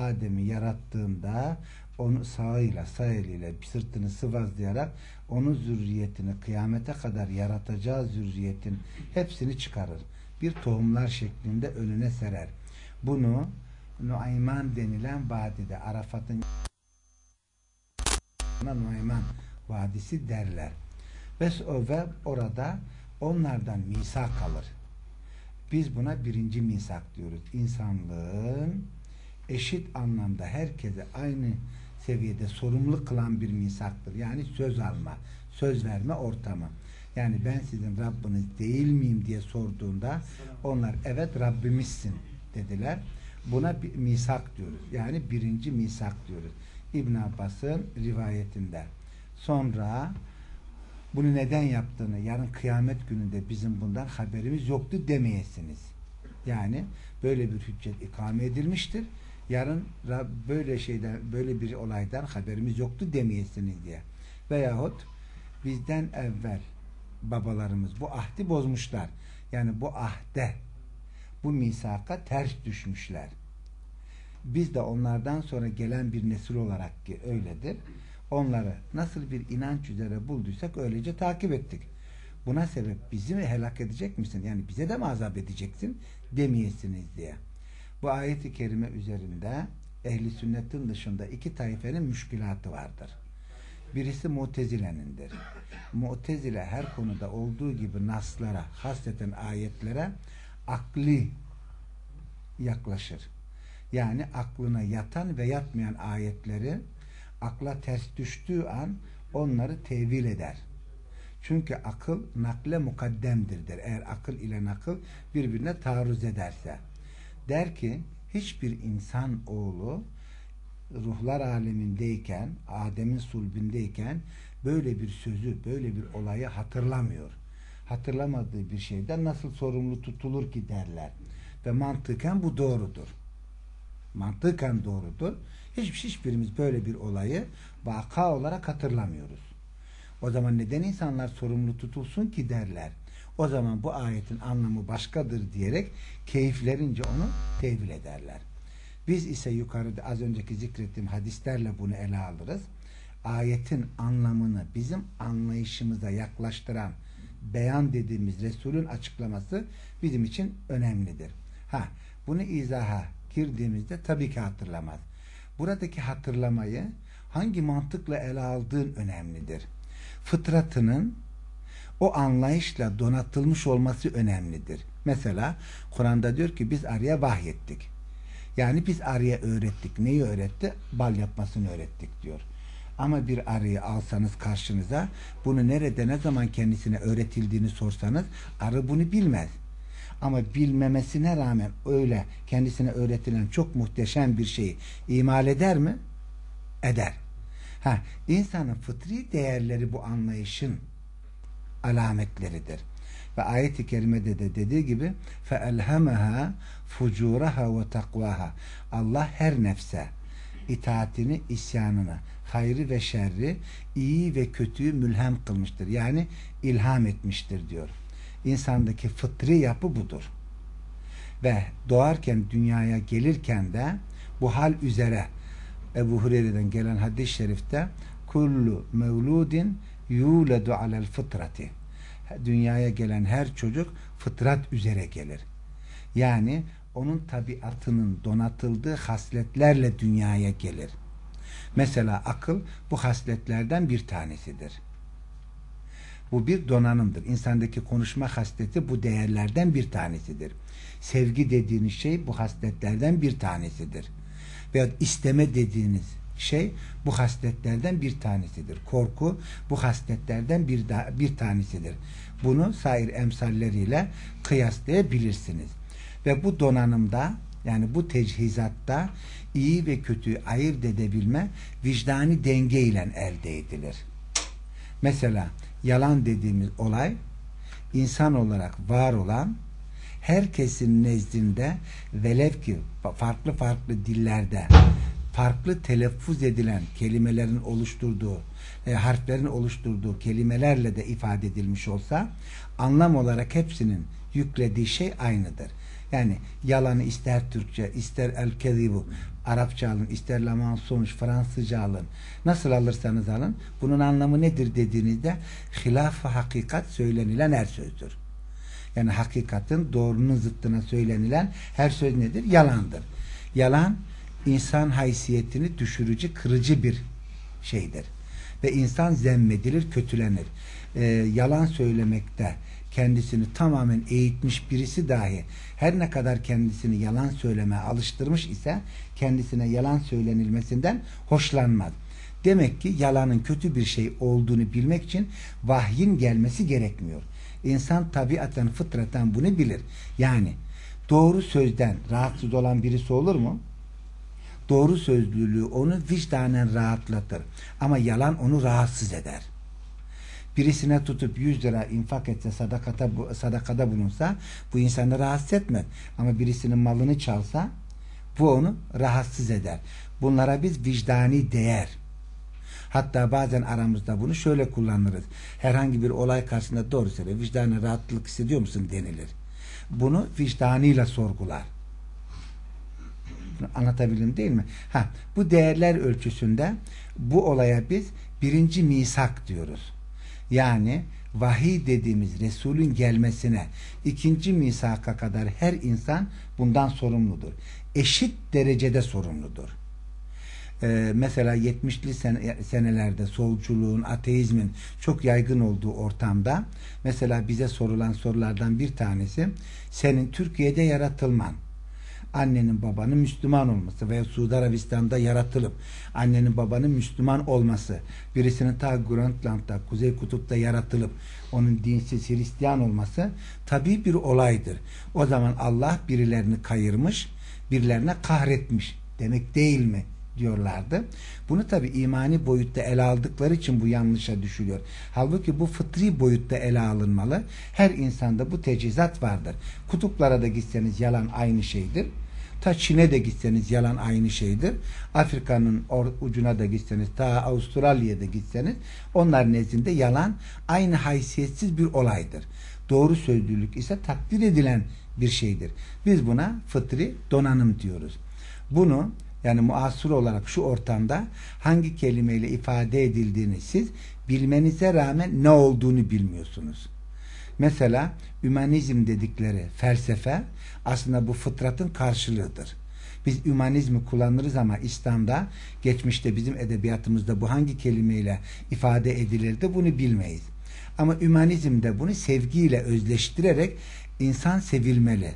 Adem'i yarattığında onu sağ eliyle sırtını sıvazlayarak onun zürriyetini kıyamete kadar yaratacağı zürriyetin hepsini çıkarır. Bir tohumlar şeklinde önüne serer. Bunu Nuayman denilen vadide, Arafat'ın Nuayman Vadisi derler. Ve orada onlardan misak alır. Biz buna birinci misak diyoruz. İnsanlığın eşit anlamda herkese aynı seviyede sorumlu kılan bir misaktır. Yani söz alma, söz verme ortamı. Yani ben sizin Rabbiniz değil miyim diye sorduğunda onlar evet Rabbimizsin dediler. Buna bir misak diyoruz. Yani birinci misak diyoruz. İbn Abbas'ın rivayetinde. Sonra bunu neden yaptığını, yarın kıyamet gününde bizim bundan haberimiz yoktu demeyesiniz. Yani böyle bir hüccet ikame edilmiştir. Yarın böyle bir olaydan haberimiz yoktu demeyesiniz diye. Veyahut bizden evvel babalarımız bu ahdi bozmuşlar. Yani bu ahde, bu misaka ters düşmüşler. Biz de onlardan sonra gelen bir nesil olarak ki öyledir. Onları nasıl bir inanç üzere bulduysak öylece takip ettik. Buna sebep bizi mi helak edecek misin? Yani bize de mi azap edeceksin demeyesiniz diye. Bu ayet-i kerime üzerinde ehli sünnetin dışında iki taifenin müşkülatı vardır. Birisi Mu'tezile'nindir. Mu'tezile her konuda olduğu gibi naslara, hasreten ayetlere akli yaklaşır. Yani aklına yatan ve yatmayan ayetleri akla ters düştüğü an onları tevil eder. Çünkü akıl nakle mukaddemdir der. Eğer akıl ile nakıl birbirine taarruz ederse. Der ki hiçbir insan oğlu ruhlar alemindeyken, Adem'in sulbündeyken böyle bir sözü, böyle bir olayı hatırlamıyor. Hatırlamadığı bir şeyden nasıl sorumlu tutulur ki derler. Ve mantıken bu doğrudur. Mantıken doğrudur. Hiçbirimiz böyle bir olayı vaka olarak hatırlamıyoruz. O zaman neden insanlar sorumlu tutulsun ki derler. O zaman bu ayetin anlamı başkadır diyerek keyiflerince onu tevil ederler. Biz ise yukarıda az önceki zikrettiğim hadislerle bunu ele alırız. Ayetin anlamını bizim anlayışımıza yaklaştıran beyan dediğimiz Resul'ün açıklaması bizim için önemlidir. Bunu izaha girdiğimizde tabii ki hatırlamaz. Buradaki hatırlamayı hangi mantıkla ele aldığın önemlidir. Fıtratının o anlayışla donatılmış olması önemlidir. Mesela Kur'an'da diyor ki biz arıya vahyettik. Yani biz arıya öğrettik. Neyi öğretti? Bal yapmasını öğrettik diyor. Ama bir arıyı alsanız karşınıza bunu nerede ne zaman kendisine öğretildiğini sorsanız arı bunu bilmez. Ama bilmemesine rağmen öyle kendisine öğretilen çok muhteşem bir şeyi imal eder mi? Eder. İnsanın fıtri değerleri bu anlayışın alametleridir. Ve ayet-i kerimede de dediği gibi فَاَلْهَمَهَا فُجُورَهَا وَتَقْوَاهَا Allah her nefse itaatini, isyanını, hayrı ve şerri, iyi ve kötüyü mülhem kılmıştır. Yani ilham etmiştir diyor. İnsandaki fıtri yapı budur. Ve doğarken dünyaya gelirken de bu hal üzere Ebu Hureyre'den gelen hadis-i şerifte kullu mevludin yuledu alel fıtrati dünyaya gelen her çocuk fıtrat üzere gelir. Yani onun tabiatının donatıldığı hasletlerle dünyaya gelir. Mesela akıl bu hasletlerden bir tanesidir. Bu bir donanımdır. İnsandaki konuşma hasleti bu değerlerden bir tanesidir. Sevgi dediğiniz şey bu hasletlerden bir tanesidir. Veya isteme dediğiniz şey bu hasletlerden bir tanesidir. Korku bu hasletlerden bir tanesidir. Bunu sair emsalleriyle kıyaslayabilirsiniz. Ve bu donanımda yani bu teçhizatta iyi ve kötüyü ayırt edebilme vicdani denge ile elde edilir. Mesela yalan dediğimiz olay insan olarak var olan herkesin nezdinde velev ki farklı farklı dillerde farklı telaffuz edilen kelimelerin oluşturduğu harflerin oluşturduğu kelimelerle de ifade edilmiş olsa anlam olarak hepsinin yüklediği şey aynıdır. Yani yalanı ister Türkçe ister el-kezibu Arapça alın, ister Laman sonuç, Fransızca alın. Nasıl alırsanız alın. Bunun anlamı nedir dediğinizde hilaf-ı hakikat söylenilen her sözdür. Yani hakikatin doğrunun zıttına söylenilen her söz nedir? Yalandır. Yalan insan haysiyetini düşürücü, kırıcı bir şeydir. Ve insan zemmedilir, kötülenir. Yalan söylemekte kendisini tamamen eğitmiş birisi dahi her ne kadar kendisini yalan söylemeye alıştırmış ise kendisine yalan söylenilmesinden hoşlanmaz. Demek ki yalanın kötü bir şey olduğunu bilmek için vahyin gelmesi gerekmiyor. İnsan tabiaten, fıtraten bunu bilir. Yani doğru sözden rahatsız olan birisi olur mu? Doğru sözlülüğü onu vicdanen rahatlatır. Ama yalan onu rahatsız eder. Birisine tutup 100 lira infak etse, sadakada bulunsa bu insanı rahatsız etmez. Ama birisinin malını çalsa bu onu rahatsız eder. Bunlara biz vicdani değer. Hatta bazen aramızda bunu şöyle kullanırız. Herhangi bir olay karşısında doğru söyle, vicdani rahatlık hissediyor musun denilir. Bunu vicdanıyla sorgular. Anlatabildim değil mi? Bu değerler ölçüsünde bu olaya biz birinci misak diyoruz. Yani vahiy dediğimiz Resulün gelmesine ikinci misaka kadar her insan bundan sorumludur. Eşit derecede sorumludur. Mesela 70'li senelerde solculuğun, ateizmin çok yaygın olduğu ortamda mesela bize sorulan sorulardan bir tanesi senin Türkiye'de yaratılman, annenin babanın Müslüman olması veya Suudi Arabistan'da yaratılıp annenin babanın Müslüman olması, birisinin ta Grönland'da, Kuzey Kutup'ta yaratılıp onun dinsiz Hristiyan olması tabii bir olaydır. O zaman Allah birilerini kayırmış, birilerine kahretmiş demek değil mi diyorlardı. Bunu tabii imani boyutta ele aldıkları için bu yanlışa düşülüyor. Halbuki bu fıtri boyutta ele alınmalı. Her insanda bu tecizat vardır. Kutuplara da gitseniz yalan aynı şeydir. Ta Çin'e de gitseniz yalan aynı şeydir. Afrika'nın ucuna da gitseniz, ta Avustralya'ya da gitseniz onlar nezdinde yalan aynı haysiyetsiz bir olaydır. Doğru sözlülük ise takdir edilen bir şeydir. Biz buna fıtri donanım diyoruz. Bunu yani muasır olarak şu ortamda hangi kelimeyle ifade edildiğini siz bilmenize rağmen ne olduğunu bilmiyorsunuz. Mesela ümanizm dedikleri felsefe aslında bu fıtratın karşılığıdır. Biz ümanizmi kullanırız ama İslam'da geçmişte bizim edebiyatımızda bu hangi kelimeyle ifade edilirdi bunu bilmeyiz. Ama ümanizmde bunu sevgiyle özleştirerek insan sevilmeli.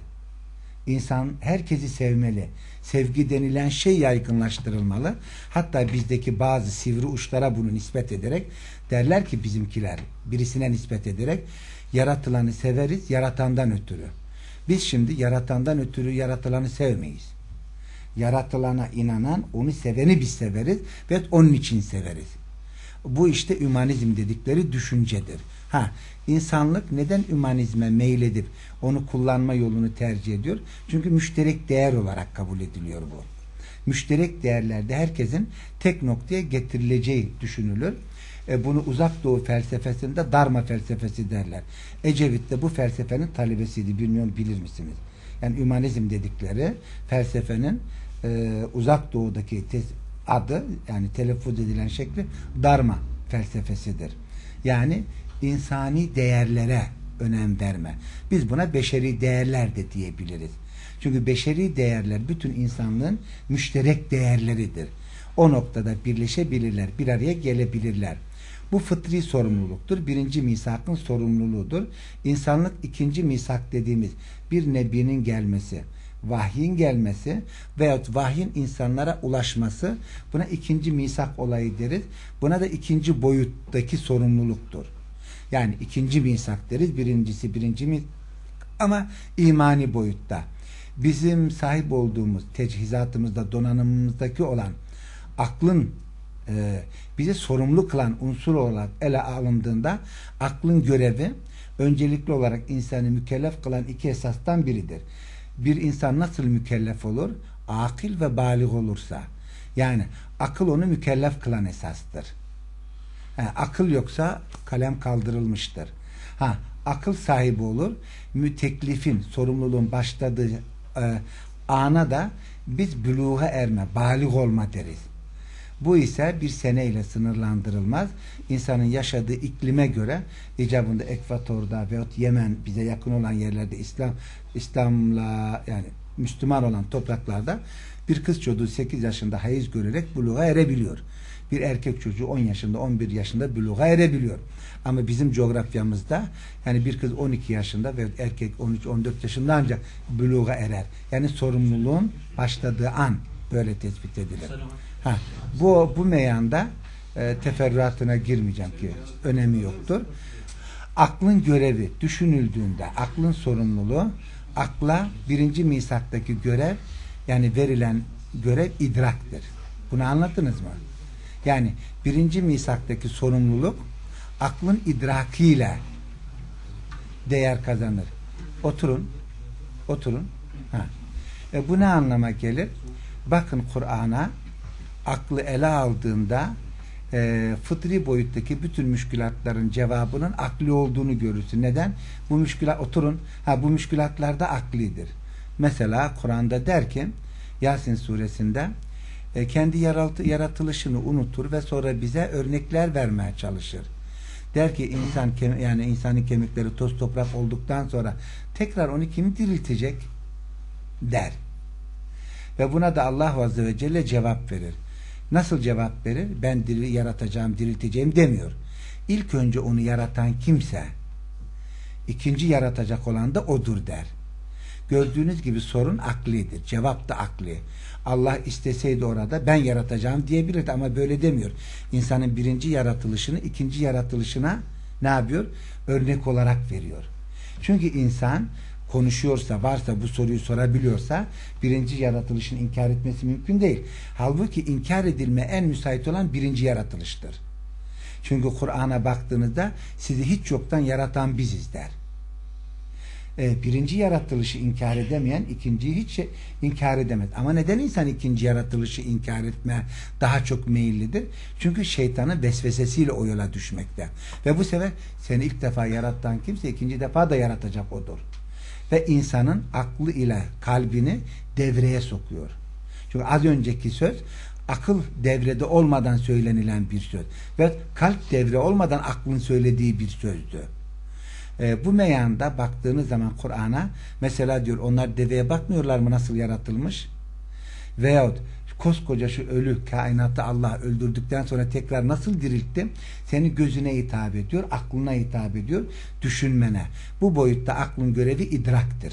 İnsan herkesi sevmeli. Sevgi denilen şey yaygınlaştırılmalı. Hatta bizdeki bazı sivri uçlara bunu nispet ederek derler ki bizimkiler birisine nispet ederek yaratılanı severiz yaratandan ötürü. Biz şimdi yaratandan ötürü yaratılanı sevmeyiz. Yaratılana inanan, onu seveni biz severiz ve onun için severiz. Bu işte ümanizm dedikleri düşüncedir. İnsanlık neden ümanizme meyledip onu kullanma yolunu tercih ediyor? Çünkü müşterek değer olarak kabul ediliyor bu. Müşterek değerlerde herkesin tek noktaya getirileceği düşünülür. Bunu Uzak Doğu felsefesinde Dharma felsefesi derler. Ecevit de bu felsefenin talebesiydi. Bilmiyorum bilir misiniz? Yani ümanizm dedikleri felsefenin Uzak Doğu'daki adı yani telaffuz edilen şekli Dharma felsefesidir. Yani insani değerlere önem verme. Biz buna beşeri değerler de diyebiliriz. Çünkü beşeri değerler bütün insanlığın müşterek değerleridir. O noktada birleşebilirler, bir araya gelebilirler. Bu fıtri sorumluluktur. Birinci misakın sorumluluğudur. İnsanlık ikinci misak dediğimiz bir nebinin gelmesi, vahyin gelmesi veyahut vahyin insanlara ulaşması buna ikinci misak olayı deriz. Buna da ikinci boyuttaki sorumluluktur. Yani ikinci misak deriz. Birincisi birinci misak ama imani boyutta. Bizim sahip olduğumuz teçhizatımızda, donanımımızdaki olan aklın bize sorumlu kılan unsur olarak ele alındığında aklın görevi öncelikli olarak insanı mükellef kılan iki esastan biridir. Bir insan nasıl mükellef olur? Akil ve bâlig olursa. Yani akıl onu mükellef kılan esastır. Akıl yoksa kalem kaldırılmıştır. Akıl sahibi olur. Teklifin, sorumluluğun başladığı ana da biz büluğa erme, balik olma deriz. Bu ise bir seneyle sınırlandırılmaz. İnsanın yaşadığı iklime göre icabında Ekvator'da veyahut Yemen, bize yakın olan yerlerde İslam'la yani Müslüman olan topraklarda bir kız çocuğu 8 yaşında hayız görerek buluğa erebiliyor. Bir erkek çocuğu 10 yaşında 11 yaşında buluğa erebiliyor. Ama bizim coğrafyamızda yani bir kız 12 yaşında ve erkek 13-14 yaşında ancak buluğa erer. Yani sorumluluğun başladığı an böyle tespit edilir. Bu meyanda teferruatına girmeyeceğim ki önemi yoktur. Aklın görevi düşünüldüğünde aklın sorumluluğu, akla birinci misaktaki görev yani verilen görev idraktır. Bunu anladınız mı? Yani birinci misaktaki sorumluluk aklın idrakiyle değer kazanır. Oturun. Bu ne anlama gelir? Bakın Kur'an'a aklı ele aldığında fıtri boyuttaki bütün müşkülatların cevabının akli olduğunu görürsün. Neden? Bu müşkülat bu müşkülatlar da aklidir. Mesela Kur'an'da der ki Yasin suresinde kendi yaratılışını unutur ve sonra bize örnekler vermeye çalışır. Der ki yani insanın kemikleri toz toprak olduktan sonra tekrar onu kim diriltecek? Der. Ve buna da Allah Azze ve Celle cevap verir. Nasıl cevap verir? Ben yaratacağım, dirilteceğim demiyor. İlk önce onu yaratan kimse, ikinci yaratacak olan da odur der. Gördüğünüz gibi sorun aklidir. Cevap da akli. Allah isteseydi orada ben yaratacağım diyebilirdi ama böyle demiyor. İnsanın birinci yaratılışını ikinci yaratılışına ne yapıyor? Örnek olarak veriyor. Çünkü insan konuşuyorsa, varsa, bu soruyu sorabiliyorsa birinci yaratılışını inkar etmesi mümkün değil. Halbuki inkar edilme en müsait olan birinci yaratılıştır. Çünkü Kur'an'a baktığınızda sizi hiç yoktan yaratan biziz der. Birinci yaratılışı inkar edemeyen ikinciyi hiç inkar edemez. Ama neden insan ikinci yaratılışı inkar etmeye daha çok meyillidir? Çünkü şeytanın vesvesesiyle o yola düşmekte. Ve bu sefer seni ilk defa yaratan kimse ikinci defa da yaratacak odur. Ve insanın aklı ile kalbini devreye sokuyor. Çünkü az önceki söz akıl devrede olmadan söylenilen bir söz. Ve kalp devre olmadan aklın söylediği bir sözdü. Bu meyanda baktığınız zaman Kur'an'a mesela diyor onlar deveye bakmıyorlar mı nasıl yaratılmış? Veyahut koskoca şu ölü kainatı Allah öldürdükten sonra tekrar nasıl diriltti? Senin gözüne hitap ediyor, aklına hitap ediyor, düşünmene. Bu boyutta aklın görevi idraktır.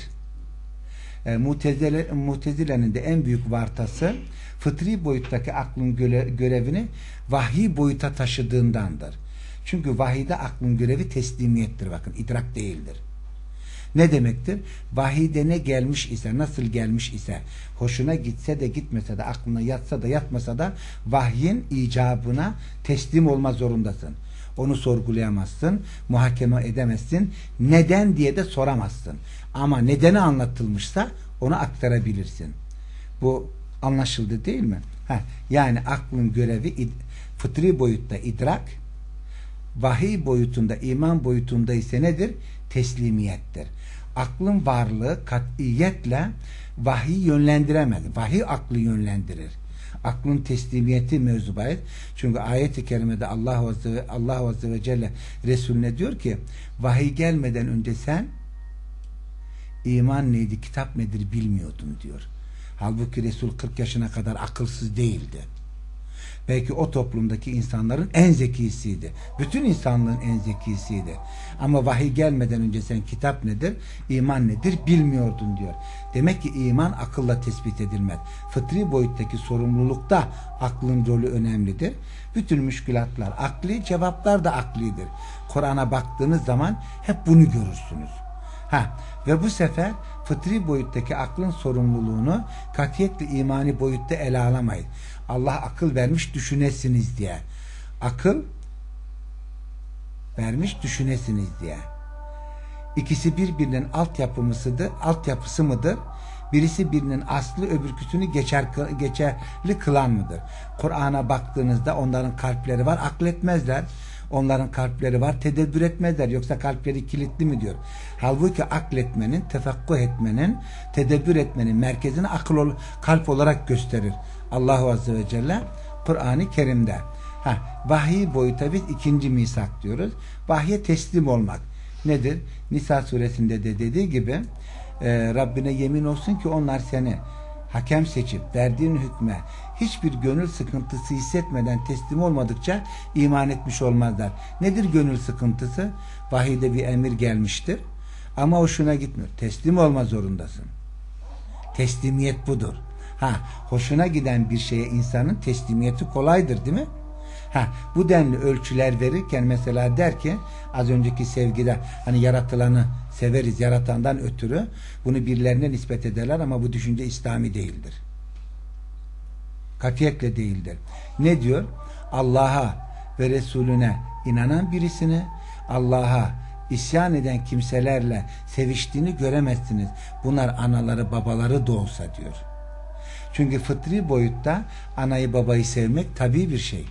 Mutezile'nin de en büyük vartası fıtri boyuttaki aklın görevini vahiy boyuta taşıdığındandır. Çünkü vahiyde aklın görevi teslimiyettir. Bakın idrak değildir. Ne demektir? Vahiyde ne gelmiş ise, nasıl gelmiş ise, hoşuna gitse de gitmese de, aklına yatsa da yatmasa da vahyin icabına teslim olma zorundasın. Onu sorgulayamazsın, muhakeme edemezsin, neden diye de soramazsın. Ama nedeni anlatılmışsa onu aktarabilirsin. Bu anlaşıldı değil mi? Yani aklın görevi fıtri boyutta idrak, vahiy boyutunda, iman boyutunda ise nedir? Teslimiyettir. Aklın varlığı kat'iyetle vahiy yönlendiremez. Vahiy aklı yönlendirir. Aklın teslimiyeti mevzu bahis. Çünkü ayet-i kerimede Allah Azze ve Celle Resulüne diyor ki vahiy gelmeden önce sen iman neydi, kitap nedir bilmiyordun diyor. Halbuki Resul 40 yaşına kadar akılsız değildi. Belki o toplumdaki insanların en zekisiydi. Bütün insanlığın en zekisiydi. Ama vahiy gelmeden önce sen kitap nedir, iman nedir bilmiyordun diyor. Demek ki iman akılla tespit edilmez. Fıtri boyuttaki sorumlulukta aklın rolü önemlidir. Bütün müşkülatlar akli, cevaplar da aklidir. Kur'an'a baktığınız zaman hep bunu görürsünüz. Ve bu sefer fıtri boyuttaki aklın sorumluluğunu katiyetle imani boyutta ele alamayız. Allah akıl vermiş düşünesiniz diye. Akıl vermiş düşünesiniz diye. İkisi birbirinin altyapısı mıdır? Birisi birinin aslı öbürküsünü geçerli kılan mıdır? Kur'an'a baktığınızda onların kalpleri var, akletmezler. Onların kalpleri var, tedebbür etmezler. Yoksa kalpleri kilitli mi diyor. Halbuki akletmenin, tefekkuh etmenin, tedebbür etmenin merkezini kalp olarak gösterir. Allahu Azze ve Celle Kur'an-ı Kerim'de. Vahiy boyuta biz ikinci misak diyoruz. Vahye teslim olmak. Nedir? Nisa suresinde de dediği gibi Rabbine yemin olsun ki onlar seni hakem seçip verdiğin hükme hiçbir gönül sıkıntısı hissetmeden teslim olmadıkça iman etmiş olmazlar. Nedir gönül sıkıntısı? Vahiyde bir emir gelmiştir ama hoşuna gitmiyor. Teslim olma zorundasın. Teslimiyet budur. Hoşuna giden bir şeye insanın teslimiyeti kolaydır, değil mi? Bu denli ölçüler verirken mesela der ki az önceki sevgide hani yaratılanı severiz, yaratandan ötürü bunu birilerine nispet ederler ama bu düşünce İslami değildir. Katiyetle değildir. Ne diyor? Allah'a ve Resulüne inanan birisini Allah'a isyan eden kimselerle seviştiğini göremezsiniz. Bunlar anaları babaları da olsa diyor. Çünkü fıtri boyutta anayı babayı sevmek tabii bir şey.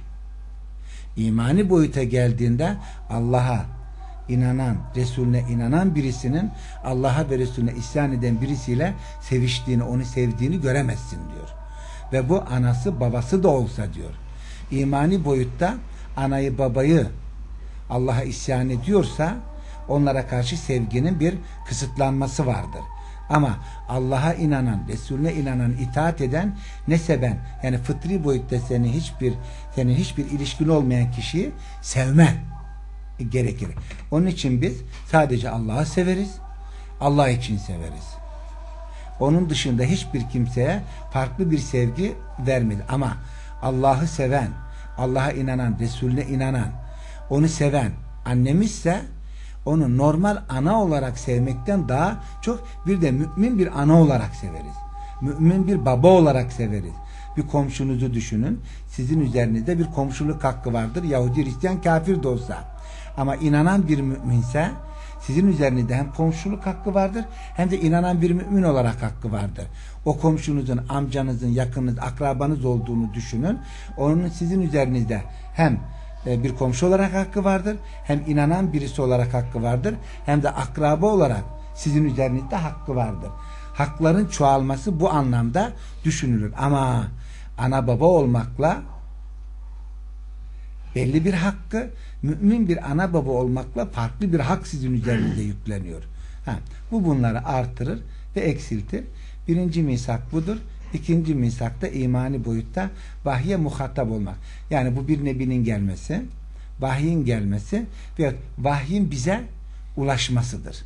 İmani boyuta geldiğinde Allah'a inanan, Resulüne inanan birisinin Allah'a ve Resulüne isyan eden birisiyle seviştiğini, onu sevdiğini göremezsin diyor. Ve bu anası babası da olsa diyor. İmani boyutta anayı babayı Allah'a isyan ediyorsa onlara karşı sevginin bir kısıtlanması vardır. Ama Allah'a inanan, Resulüne inanan, itaat eden, neseben yani fıtri boyutta senin hiçbir ilişkin olmayan kişiyi sevme gerekir. Onun için biz sadece Allah'ı severiz. Allah için severiz. Onun dışında hiçbir kimseye farklı bir sevgi vermedi. Ama Allah'ı seven, Allah'a inanan, Resulüne inanan, onu seven annemizse onu normal ana olarak sevmekten daha çok bir de mümin bir ana olarak severiz. Mümin bir baba olarak severiz. Bir komşunuzu düşünün. Sizin üzerinizde bir komşuluk hakkı vardır. Yahudi, Hristiyan, kafir de olsa. Ama inanan bir müminse sizin üzerinizde hem komşuluk hakkı vardır hem de inanan bir mümin olarak hakkı vardır. O komşunuzun, amcanızın, yakınınız, akrabanız olduğunu düşünün. Onun sizin üzerinizde hem bir komşu olarak hakkı vardır, hem inanan birisi olarak hakkı vardır, hem de akraba olarak sizin üzerinizde hakkı vardır. Hakların çoğalması bu anlamda düşünülür. Ama ana baba olmakla belli bir hakkı, mümin bir ana baba olmakla farklı bir hak sizin üzerinize yükleniyor. Bu bunları artırır ve eksiltir. Birinci misak budur. İkinci misakta imani boyutta vahye muhatap olmak. Yani bu bir nebinin gelmesi, vahyin gelmesi ve vahyin bize ulaşmasıdır.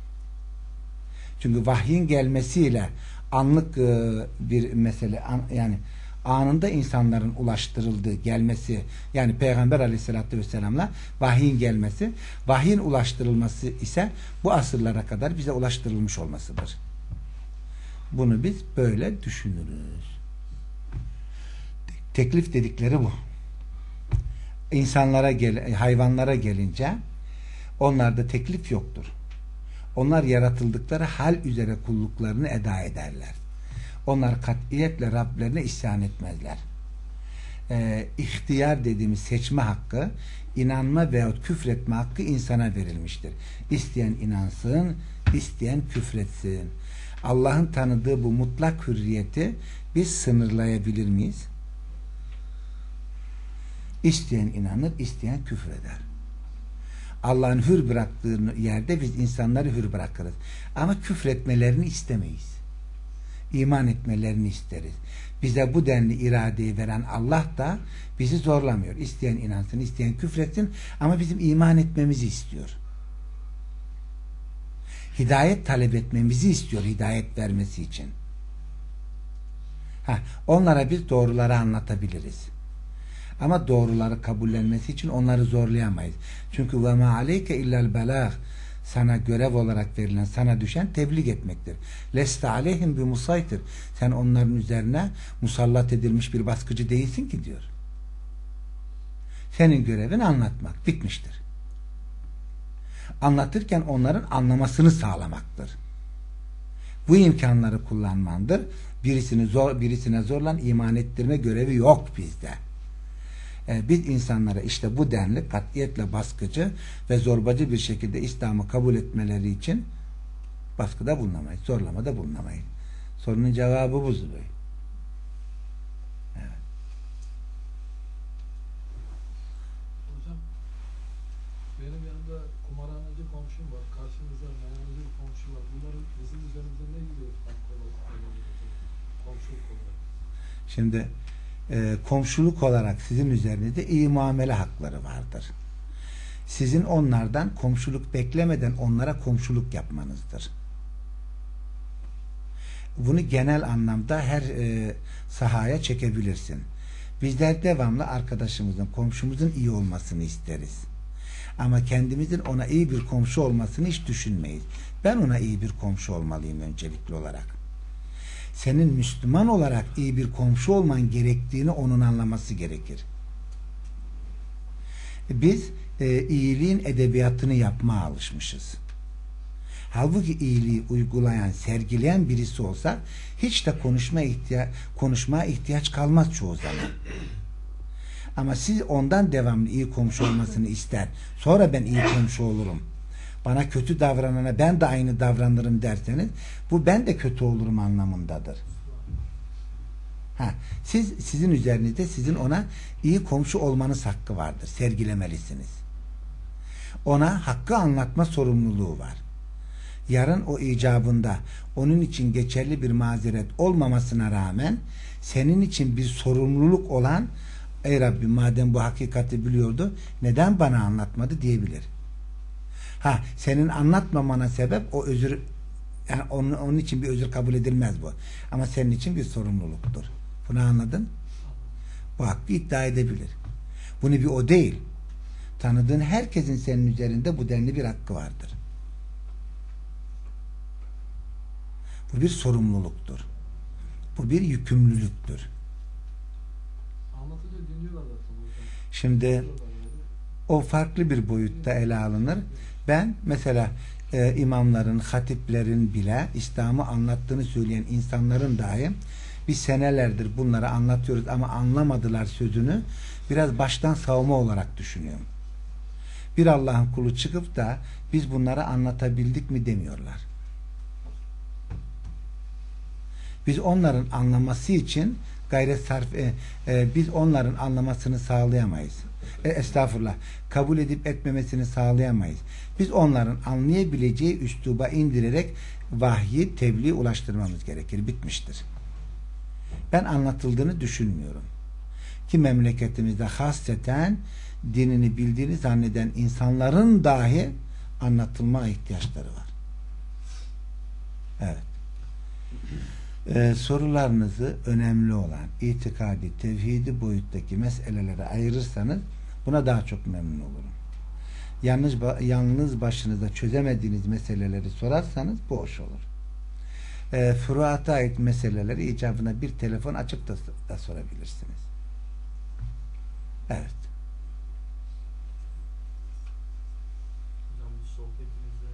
Çünkü vahyin gelmesiyle anlık bir mesele, yani anında insanların ulaştırıldığı gelmesi, yani Peygamber Aleyhisselatü Vesselam'la vahyin gelmesi, vahyin ulaştırılması ise bu asırlara kadar bize ulaştırılmış olmasıdır. Bunu biz böyle düşünürüz. Teklif dedikleri bu. Hayvanlara gelince onlarda teklif yoktur. Onlar yaratıldıkları hal üzere kulluklarını eda ederler. Onlar katiyetle Rablerine isyan etmezler. İhtiyar dediğimiz seçme hakkı, inanma veyahut küfretme hakkı insana verilmiştir. İsteyen inansın, isteyen küfretsin. Allah'ın tanıdığı bu mutlak hürriyeti biz sınırlayabilir miyiz? İsteyen inanır, isteyen küfreder. Allah'ın hür bıraktığı yerde biz insanları hür bırakırız. Ama küfretmelerini istemeyiz. İman etmelerini isteriz. Bize bu denli iradeyi veren Allah da bizi zorlamıyor. İsteyen inansın, isteyen küfretsin ama bizim iman etmemizi istiyor. Hidayet talep etmemizi istiyor, hidayet vermesi için. Onlara biz doğruları anlatabiliriz. Ama doğruları kabullenmesi için onları zorlayamayız. Çünkü ve ma aleyke illal belâh, sana görev olarak verilen, sana düşen tebliğ etmektir. Leste aleyhim bi musaytir, sen onların üzerine musallat edilmiş bir baskıcı değilsin ki diyor. Senin görevin anlatmak, bitmiştir. Anlatırken onların anlamasını sağlamaktır. Bu imkanları kullanmandır. Birisine zorlan iman ettirme görevi yok bizde. Biz insanlara işte bu denli katiyetle baskıcı ve zorbacı bir şekilde İslam'ı kabul etmeleri için baskıda bulunamayız, zorlamada bulunamayız. Sorunun cevabı bu Zübey. Evet. Hocam, benim yanımda kumarhaneci komşum var. Karşımızda meyhaneci bir komşu var. Bunların bizim üzerimize ne gibi hakkı olarak komşuluk olarak? Şimdi komşuluk olarak sizin üzerinizde iyi muamele hakları vardır. Sizin onlardan komşuluk beklemeden onlara komşuluk yapmanızdır. Bunu genel anlamda her sahaya çekebilirsin. Bizler devamlı arkadaşımızın, komşumuzun iyi olmasını isteriz. Ama kendimizin ona iyi bir komşu olmasını hiç düşünmeyiz. Ben ona iyi bir komşu olmalıyım öncelikli olarak. Senin Müslüman olarak iyi bir komşu olman gerektiğini onun anlaması gerekir. Biz iyiliğin edebiyatını yapmaya alışmışız. Halbuki iyiliği uygulayan, sergileyen birisi olsa hiç de konuşmaya ihtiyaç kalmaz çoğu zaman. Ama siz ondan devamlı iyi komşu olmasını ister. Sonra ben iyi komşu olurum. Bana kötü davranana ben de aynı davranırım derseniz bu ben de kötü olurum anlamındadır. Sizin üzerinizde sizin ona iyi komşu olmanız hakkı vardır. Sergilemelisiniz. Ona hakkı anlatma sorumluluğu var. Yarın o icabında onun için geçerli bir mazeret olmamasına rağmen senin için bir sorumluluk olan ey Rabbim madem bu hakikati biliyordu neden bana anlatmadı diyebilir. Senin anlatmamana sebep o özür, yani onun için bir özür kabul edilmez bu. Ama senin için bir sorumluluktur. Bunu anladın? Bu hakkı iddia edebilir. Bunu bir o değil. Tanıdığın herkesin senin üzerinde bu denli bir hakkı vardır. Bu bir sorumluluktur. Bu bir yükümlülüktür. Anlatınca dinliyorlar zaten hocam. Şimdi o farklı bir boyutta ele alınır. Ben mesela imamların, hatiplerin bile İslam'ı anlattığını söyleyen insanların dahi biz senelerdir bunları anlatıyoruz ama anlamadılar sözünü biraz baştan savma olarak düşünüyorum. Bir Allah'ın kulu çıkıp da biz bunları anlatabildik mi demiyorlar. Biz onların anlaması için gayret sarf biz onların anlamasını sağlayamayız. Estağfurullah. Kabul edip etmemesini sağlayamayız. Biz onların anlayabileceği üsluba indirerek vahyi tebliğ ulaştırmamız gerekir. Bitmiştir. Ben anlatıldığını düşünmüyorum. Ki memleketimizde hasreten dinini bildiğini zanneden insanların dahi anlatılma ihtiyaçları var. Evet. Sorularınızı önemli olan itikadi, tevhidi boyuttaki meselelere ayırırsanız buna daha çok memnun olurum. Yalnız başınıza çözemediğiniz meseleleri sorarsanız bu hoş olur. Furuata ait meseleleri icabına bir telefon açıp da sorabilirsiniz. Evet. Hocam bu sohbetimizde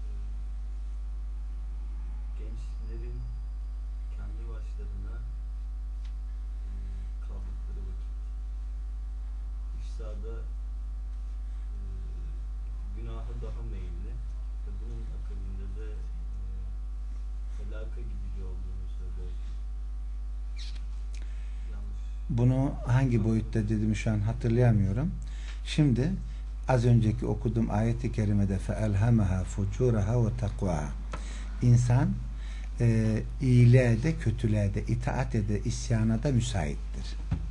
gençlerin kendi başlarına kaldıkları vakit iç sahada günaha daha meyilli ve bunun akabinde de helaka gidici olduğunu söylüyorsun. Yanlış. Bunu hangi boyutta dediğimi şu an hatırlayamıyorum. Şimdi az önceki okuduğum ayet-i kerimede فَاَلْهَمَهَا فُجُورَهَا وَتَقْوَاهَا İnsan iyiliğe de kötülüğe de itaat ede isyana da müsaittir.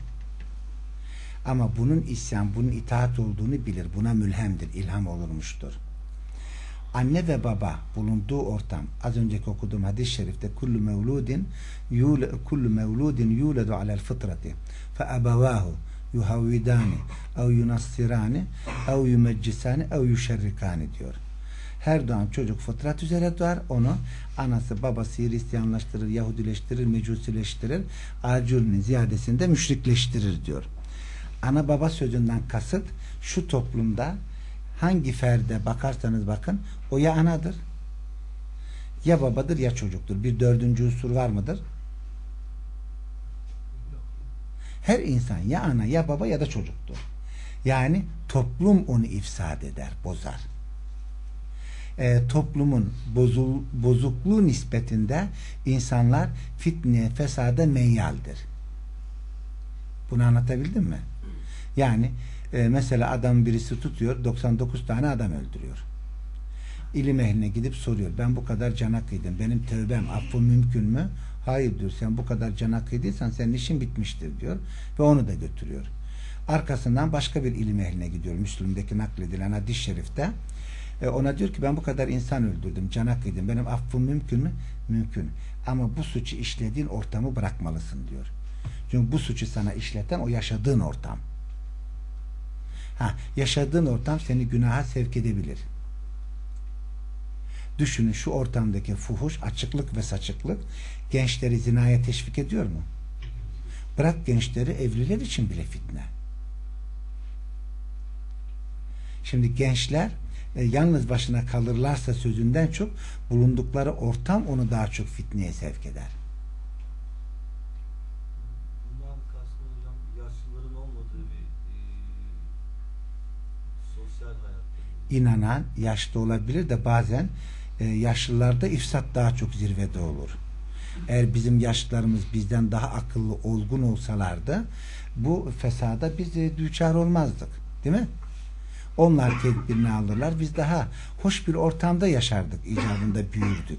Ama bunun isyan, bunun itaat olduğunu bilir. Buna mülhemdir, ilham olurmuştur. Anne ve baba bulunduğu ortam, az önceki okuduğum hadis-i şerifte kullu mevludin yuledu alel fıtrati fe abevahu yuhavvidani ev yunassirani ev yumeccisani ev yuşerrikani diyor. Her doğan çocuk fıtrat üzere doğar. Onu anası babası Hristiyanlaştırır, Yahudileştirir, Mecusileştirir, acurinin ziyadesinde müşrikleştirir diyor. Ana baba sözünden kasıt şu toplumda hangi ferde bakarsanız bakın o ya anadır ya babadır ya çocuktur. Bir dördüncü unsur var mıdır? Her insan ya ana ya baba ya da çocuktur. Yani toplum onu ifsad eder, bozar. Toplumun bozukluğu nispetinde insanlar fitneye, fesada meyyaldir. Bunu anlatabildim mi? Yani mesela adam birisi tutuyor, 99 tane adam öldürüyor. İlim ehline gidip soruyor. Ben bu kadar cana kıydım. Benim tövbem, affım mümkün mü? Hayır diyor. Sen bu kadar cana kıydıysan senin işin bitmiştir diyor. Ve onu da götürüyor. Arkasından başka bir ilim ehline gidiyor. Müslüm'deki nakledilen hadis-i şerifte. Ona diyor ki ben bu kadar insan öldürdüm, cana kıydım. Benim affım mümkün mü? Mümkün. Ama bu suçu işlediğin ortamı bırakmalısın diyor. Çünkü bu suçu sana işleten o yaşadığın ortam. Yaşadığın ortam seni günaha sevk edebilir. Düşünün, şu ortamdaki fuhuş, açıklık ve saçıklık gençleri zinaya teşvik ediyor mu? Bırak gençleri, evliler için bile fitne. Şimdi gençler yalnız başına kalırlarsa sözünden çok bulundukları ortam onu daha çok fitneye sevk eder. Bundan kastım hocam yaşlıların olmadığı bir sosyal hayatta. İnanan yaşlı olabilir de bazen yaşlılarda ifsat daha çok zirvede olur. Eğer bizim yaşlılarımız bizden daha akıllı, olgun olsalardı bu fesada biz düçar olmazdık. Değil mi? Onlar tedbirini alırlar. Biz daha hoş bir ortamda yaşardık. İcabında büyürdük.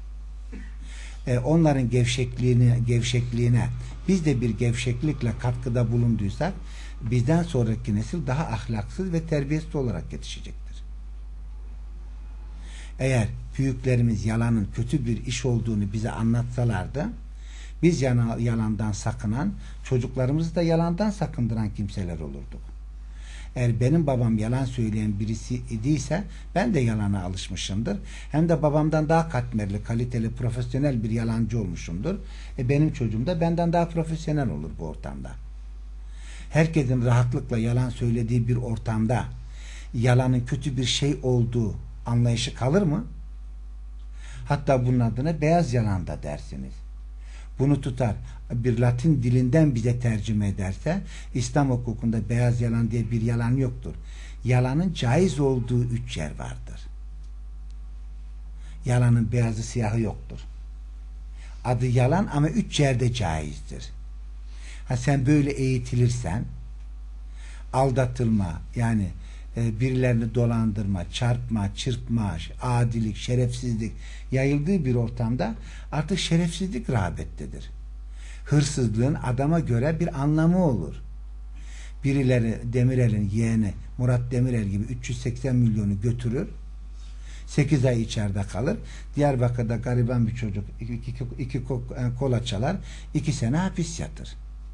Onların gevşekliğine biz de bir gevşeklikle katkıda bulunduysak bizden sonraki nesil daha ahlaksız ve terbiyesiz olarak yetişecektir. Eğer büyüklerimiz yalanın kötü bir iş olduğunu bize anlatsalardı biz yalandan sakınan, çocuklarımızı da yalandan sakındıran kimseler olurduk. Eğer benim babam yalan söyleyen birisi idiyse ben de yalana alışmışımdır. Hem de babamdan daha katmerli, kaliteli, profesyonel bir yalancı olmuşumdur. Benim çocuğum da benden daha profesyonel olur bu ortamda. Herkesin rahatlıkla yalan söylediği bir ortamda yalanın kötü bir şey olduğu anlayışı kalır mı? Hatta bunun adına beyaz yalan da dersiniz. Bunu tutar bir Latin dilinden bize tercüme ederse İslam hukukunda beyaz yalan diye bir yalan yoktur. Yalanın caiz olduğu 3 yer vardır. Yalanın beyazı siyahı yoktur. Adı yalan ama 3 yerde caizdir. Sen böyle eğitilirsen aldatılma yani birilerini dolandırma, çarpma, çırpma, adilik, şerefsizlik yayıldığı bir ortamda artık şerefsizlik rağbettedir. Hırsızlığın adama göre bir anlamı olur. Birileri Demirel'in yeğeni Murat Demirel gibi 380 milyonu götürür. 8 ay içeride kalır. Diyarbakır'da gariban bir çocuk iki kola çalar. 2 sene hapis yatır.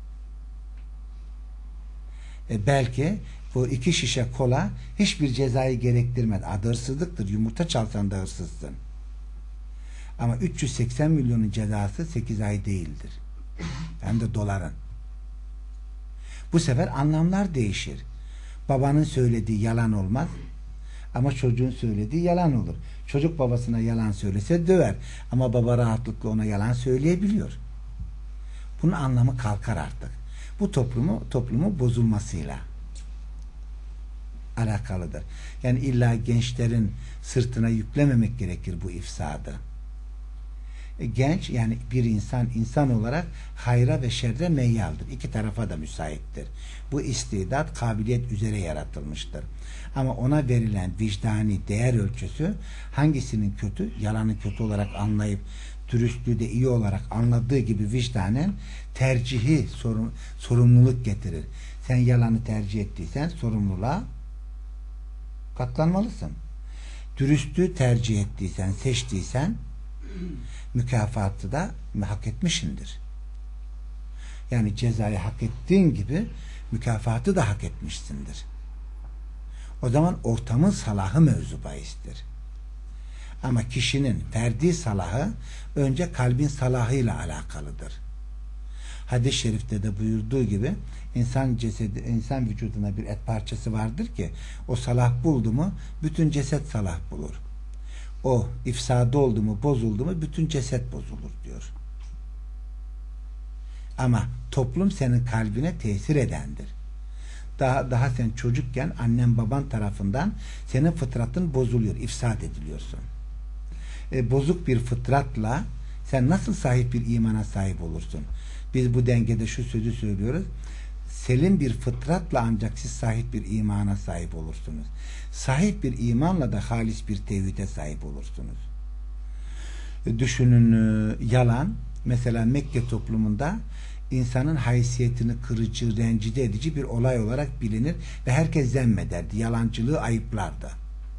Belki bu 2 şişe kola hiçbir cezayı gerektirmez. Adı hırsızlıktır. Yumurta çalsan da hırsızsın. Ama 380 milyonun cezası 8 ay değildir. Hem de doların. Bu sefer anlamlar değişir. Babanın söylediği yalan olmaz. Ama çocuğun söylediği yalan olur. Çocuk babasına yalan söylese döver. Ama baba rahatlıkla ona yalan söyleyebiliyor. Bunun anlamı kalkar artık. Bu toplumun bozulmasıyla alakalıdır. Yani illa gençlerin sırtına yüklememek gerekir bu ifsadı. Genç yani bir insan olarak hayra ve şerre meyyaldır. 2 tarafa da müsaittir. Bu istidat, kabiliyet üzere yaratılmıştır. Ama ona verilen vicdani değer ölçüsü hangisinin kötü, yalanı kötü olarak anlayıp dürüstlüğü de iyi olarak anladığı gibi vicdanen tercihi sorumluluk getirir. Sen yalanı tercih ettiysen sorumluluğa katlanmalısın. Dürüstlüğü tercih ettiysen, seçtiysen mükafatı da hak etmişsindir. Yani cezayı hak ettiğin gibi mükafatı da hak etmişsindir. O zaman ortamın salahı mevzu bahistir. Ama kişinin ferdi salahı önce kalbin salahıyla alakalıdır. Hadis-i şerifte de buyurduğu gibi insan vücuduna bir et parçası vardır ki o salah buldu mu bütün ceset salah bulur. O ifsadı oldu mu, bozuldu mu bütün ceset bozulur diyor. Ama toplum senin kalbine tesir edendir. Daha sen çocukken annen baban tarafından senin fıtratın bozuluyor, ifsad ediliyorsun. Bozuk bir fıtratla sen nasıl sahip bir imana sahip olursun? Biz bu dengede şu sözü söylüyoruz. Selim bir fıtratla ancak siz sahip bir imana sahip olursunuz. Sahip bir imanla da halis bir tevhide sahip olursunuz. Düşünün, yalan mesela Mekke toplumunda insanın haysiyetini kırıcı, rencide edici bir olay olarak bilinir ve herkes zemmederdi. Yalancılığı ayıplardı.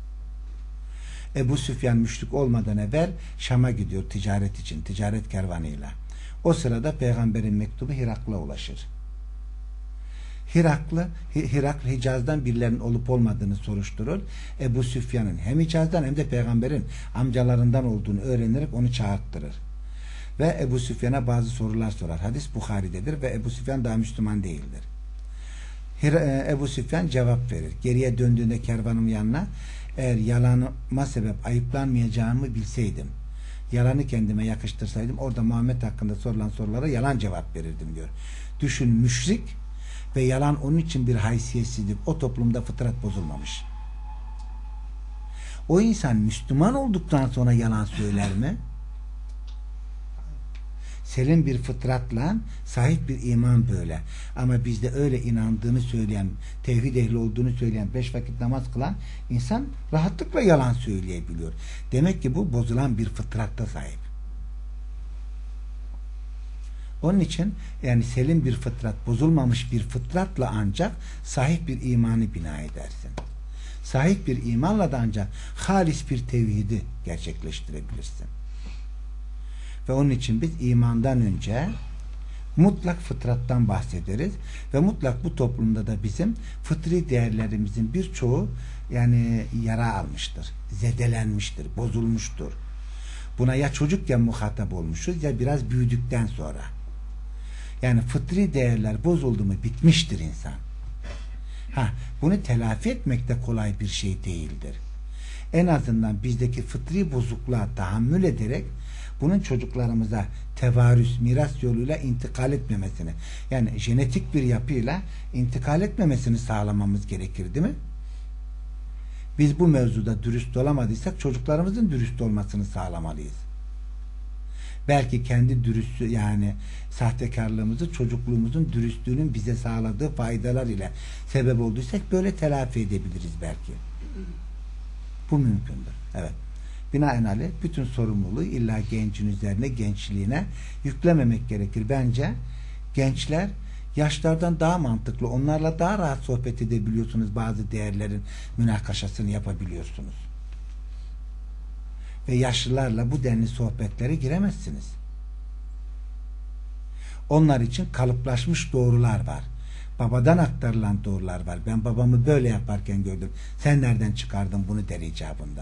Ebu Süfyan müşrik olmadan evvel Şam'a gidiyor ticaret için, ticaret kervanıyla. O sırada peygamberin mektubu Hirakl'a ulaşır. Hirakl Hicaz'dan birilerinin olup olmadığını soruşturur. Ebu Süfyan'ın hem Hicaz'dan hem de peygamberin amcalarından olduğunu öğrenerek onu çağırttırır. Ve Ebu Süfyan'a bazı sorular sorar. Hadis Bukhari'dedir ve Ebu Süfyan daha Müslüman değildir. Ebu Süfyan cevap verir. Geriye döndüğünde kervanın yanına, eğer yalanıma sebep ayıplanmayacağımı bilseydim, yalanı kendime yakıştırsaydım, orada Muhammed hakkında sorulan sorulara yalan cevap verirdim diyor. Düşün, müşrik ve yalan onun için bir haysiyetsizlik. O toplumda fıtrat bozulmamış. O insan Müslüman olduktan sonra yalan söyler mi? Selim bir fıtratla sahip bir iman böyle. Ama bizde öyle inandığını söyleyen, tevhid ehli olduğunu söyleyen, 5 vakit namaz kılan insan rahatlıkla yalan söyleyebiliyor. Demek ki bu bozulan bir fıtratta sahip. Onun için yani selim bir fıtrat, bozulmamış bir fıtratla ancak sahip bir imanı bina edersin. Sahip bir imanla da ancak halis bir tevhidi gerçekleştirebilirsin. Ve onun için biz imandan önce mutlak fıtrattan bahsederiz ve mutlak bu toplumda da bizim fıtri değerlerimizin birçoğu yani yara almıştır, zedelenmiştir, bozulmuştur. Buna ya çocukken muhatap olmuşuz ya biraz büyüdükten sonra. Yani fıtri değerler bozuldu mu bitmiştir insan. Bunu telafi etmek de kolay bir şey değildir. En azından bizdeki fıtri bozukluğa tahammül ederek bunun çocuklarımıza tevarüs, miras yoluyla intikal etmemesini, yani jenetik bir yapıyla intikal etmemesini sağlamamız gerekir, değil mi? Biz bu mevzuda dürüst olamadıysak çocuklarımızın dürüst olmasını sağlamalıyız. Belki kendi dürüst yani sahtekarlığımızı çocukluğumuzun dürüstlüğünün bize sağladığı faydalar ile sebep olduysak böyle telafi edebiliriz belki. Bu mümkündür. Evet. Binaenaleyh bütün sorumluluğu illa gencin üzerine, gençliğine yüklememek gerekir. Bence gençler yaşlardan daha mantıklı, onlarla daha rahat sohbet edebiliyorsunuz, bazı değerlerin münakaşasını yapabiliyorsunuz. Ve yaşlılarla bu denli sohbetlere giremezsiniz. Onlar için kalıplaşmış doğrular var. Babadan aktarılan doğrular var. Ben babamı böyle yaparken gördüm. Sen nereden çıkardın bunu der icabında.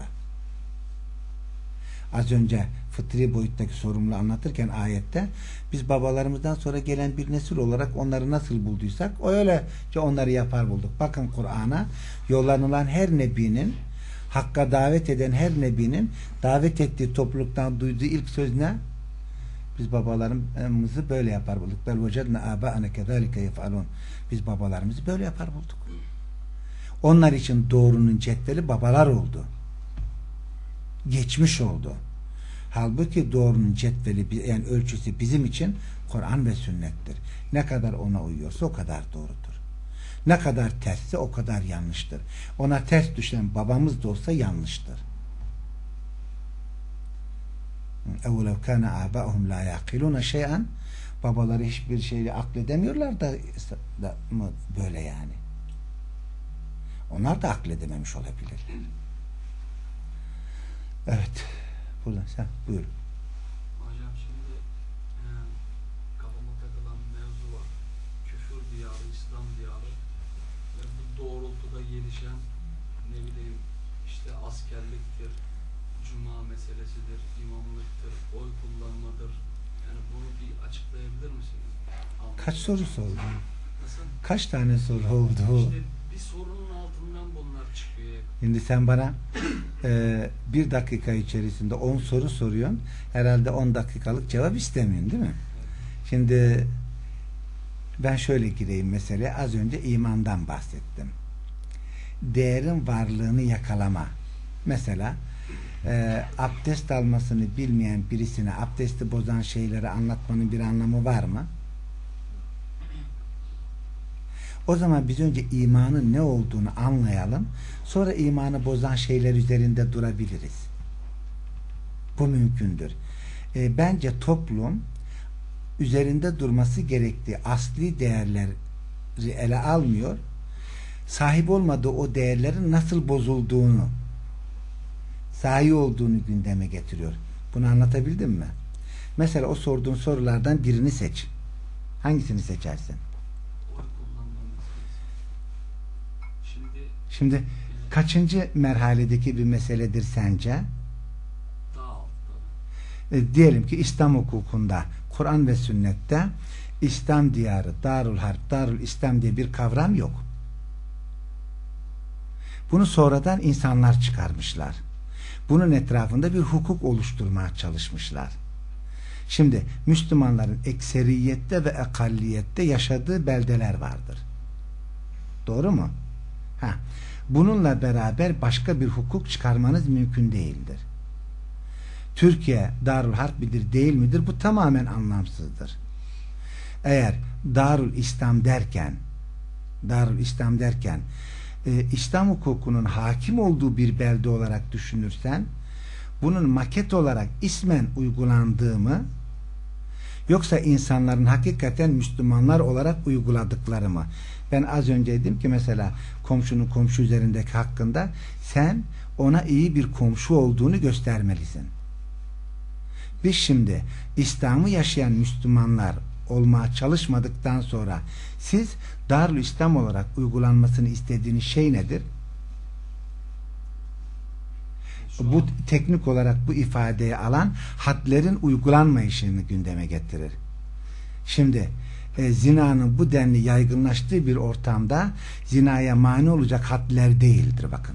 Az önce fıtri boyuttaki sorumluluğu anlatırken ayette biz babalarımızdan sonra gelen bir nesil olarak onları nasıl bulduysak öylece onları yapar bulduk. Bakın Kur'an'a yollanılan her nebinin, hakka davet eden her nebinin davet ettiği topluluktan duyduğu ilk söz ne? Biz babalarımızı böyle yapar bulduk. Bel vecedne âbâ'ane kezâlike yef'alûn. Biz babalarımızı böyle yapar bulduk. Onlar için doğrunun cetveli babalar oldu. Geçmiş oldu. Halbuki doğrunun cetveli yani ölçüsü bizim için Kur'an ve sünnettir. Ne kadar ona uyuyorsa o kadar doğrudur. Ne kadar tersse o kadar yanlıştır. Ona ters düşen babamız da olsa yanlıştır. اَوْلَوْ كَانَ آبَاءُهُمْ لَا يَعْقِلُونَ شَيْئًا Babaları hiçbir şeyle akledemiyorlar da mı böyle yani? Onlar da akledememiş olabilirler. Evet. Buradan sen buyur. Hocam şimdi kafama takılan mevzu var. Küfür diyarı, İslam diyarı ve bu doğrultuda gelişen ne bileyim işte askerliktir, cuma meselesidir, imamlıktır, oy kullanmadır. Yani bunu bir açıklayabilir misiniz? Kaç soru sordun? Nasıl? Kaç tane soru oldu? İşte bir sorunun altından bunlar çıkıyor. Şimdi sen bana 1 dakika içerisinde 10 soru soruyorsun. Herhalde 10 dakikalık cevap istemiyorsun, değil mi? Evet. Şimdi Ben şöyle gireyim meseleye. Az önce imandan bahsettim. Değerin varlığını yakalama. Mesela abdest almasını bilmeyen birisine abdesti bozan şeyleri anlatmanın bir anlamı var mı? O zaman biz önce imanın ne olduğunu anlayalım. Sonra imanı bozan şeyler üzerinde durabiliriz. Bu mümkündür. Bence toplum üzerinde durması gerektiği asli değerleri ele almıyor. Sahip olmadığı o değerlerin nasıl bozulduğunu, sahi olduğunu gündeme getiriyor. Bunu anlatabildim mi? Mesela o sorduğun sorulardan birini seç. Hangisini seçersin? Şimdi kaçıncı merhaledeki bir meseledir sence? Diyelim ki İslam hukukunda, Kur'an ve sünnette İslam diyarı, Darul Harp, Darul İslam diye bir kavram yok. Bunu sonradan insanlar çıkarmışlar. Bunun etrafında bir hukuk oluşturmaya çalışmışlar. Şimdi Müslümanların ekseriyette ve ekalliyette yaşadığı beldeler vardır. Doğru mu? Bununla beraber başka bir hukuk çıkarmanız mümkün değildir. Türkiye Darul Harp midir değil midir? Bu tamamen anlamsızdır. Eğer Darul İslam derken İslam hukukunun hakim olduğu bir belde olarak düşünürsen, bunun maket olarak ismen uygulandığı mı, yoksa insanların hakikaten Müslümanlar olarak uyguladıkları mı? Ben az önce dedim ki mesela komşunun komşu üzerindeki hakkında sen ona iyi bir komşu olduğunu göstermelisin. Biz şimdi İslam'ı yaşayan Müslümanlar olmaya çalışmadıktan sonra siz Darül İslam olarak uygulanmasını istediğiniz şey nedir? Bu teknik olarak bu ifadeyi alan hadlerin uygulanmayışını gündeme getirir. Şimdi zinanın bu denli yaygınlaştığı bir ortamda zinaya mani olacak hadler değildir bakın.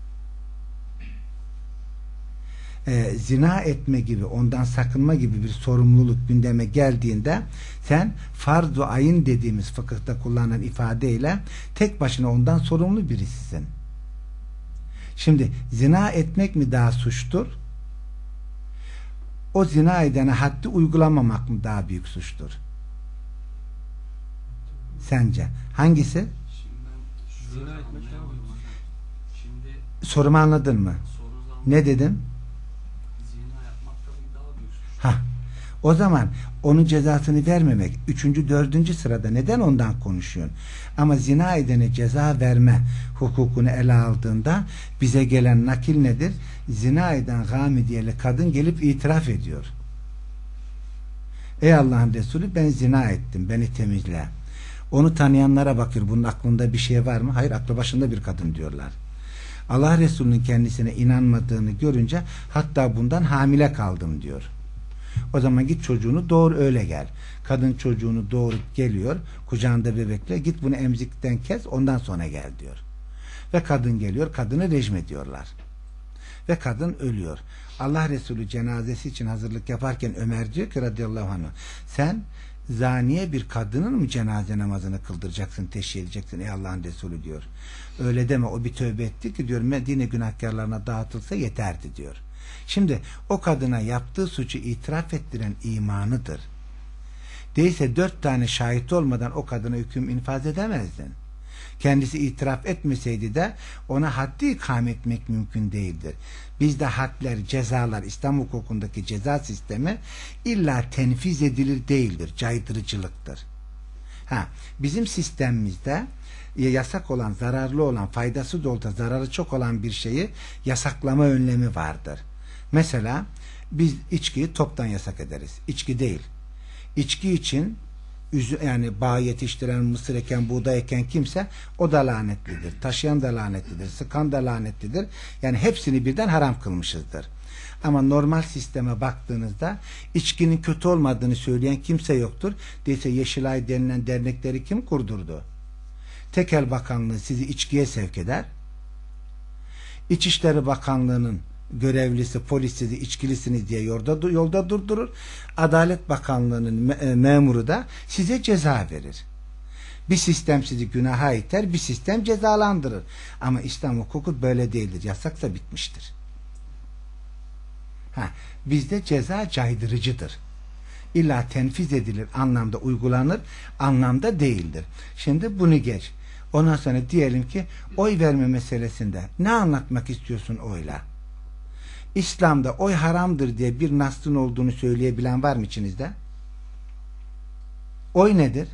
Zina etme gibi, ondan sakınma gibi bir sorumluluk gündeme geldiğinde sen farz-ı ayın dediğimiz fıkıhta kullanılan ifadeyle tek başına ondan sorumlu birisisin. Şimdi zina etmek mi daha suçtur? O zina edene haddi uygulamamak mı daha büyük suçtur? Sence hangisi? Zina etmek sorumu anladın mı? Ne dedim? O zaman onun cezasını vermemek 3. 4. sırada, neden ondan konuşuyorsun? Ama zina edene ceza verme hukukunu ele aldığında bize gelen nakil nedir? Zina eden gamidiyeli kadın gelip itiraf ediyor. Ey Allah'ın Resulü, ben zina ettim, beni temizle. Onu tanıyanlara bakıyor, bunun aklında bir şey var mı? Hayır, aklı başında bir kadın diyorlar. Allah Resulü'nün kendisine inanmadığını görünce hatta bundan hamile kaldım diyor. O zaman git çocuğunu doğur, öyle gel. Kadın çocuğunu doğurup geliyor, kucağında bebekle, git bunu emzikten kes, ondan sonra gel diyor. Ve kadın geliyor, kadını rejim ediyorlar. Ve kadın ölüyor. Allah Resulü cenazesi için hazırlık yaparken Ömer diyor ki radıyallahu anh, sen zaniye bir kadının mı cenaze namazını kıldıracaksın, teşhir edeceksin ey Allah'ın Resulü diyor. Öyle deme, o bir tövbe etti ki diyor, Medine günahkarlarına dağıtılsa yeterdi diyor. Şimdi o kadına yaptığı suçu itiraf ettiren imanıdır. Değilse 4 tane şahit olmadan o kadına hüküm infaz edemezdin. Kendisi itiraf etmeseydi de ona haddi ikame etmek mümkün değildir. Bizde hadler, cezalar, İslam hukukundaki ceza sistemi illa tenfiz edilir değildir. Caydırıcılıktır. Bizim sistemimizde yasak olan, zararlı olan, faydası da olsa zararı çok olan bir şeyi yasaklama önlemi vardır. Mesela biz içkiyi toptan yasak ederiz. İçki değil. İçki için yani bağ yetiştiren, mısır eken, buğday eken kimse o da lanetlidir. Taşıyan da lanetlidir. Sıkan da lanetlidir. Yani hepsini birden haram kılmışızdır. Ama normal sisteme baktığınızda içkinin kötü olmadığını söyleyen kimse yoktur. Değilse Yeşilay denilen dernekleri kim kurdurdu? Tekel Bakanlığı sizi içkiye sevk eder. İçişleri Bakanlığı'nın görevlisi, polis sizi içkilisiniz diye yolda durdurur. Adalet Bakanlığı'nın memuru da size ceza verir. Bir sistem sizi günaha iter, bir sistem cezalandırır. Ama İslam hukuku böyle değildir. Yasaksa bitmiştir. Bizde ceza caydırıcıdır. İlla tenfiz edilir anlamda, uygulanır anlamda değildir. Şimdi bunu geç. Ondan sonra diyelim ki oy verme meselesinde ne anlatmak istiyorsun oyla? İslam'da oy haramdır diye bir nas'ın olduğunu söyleyebilen var mı içinizde? Oy nedir?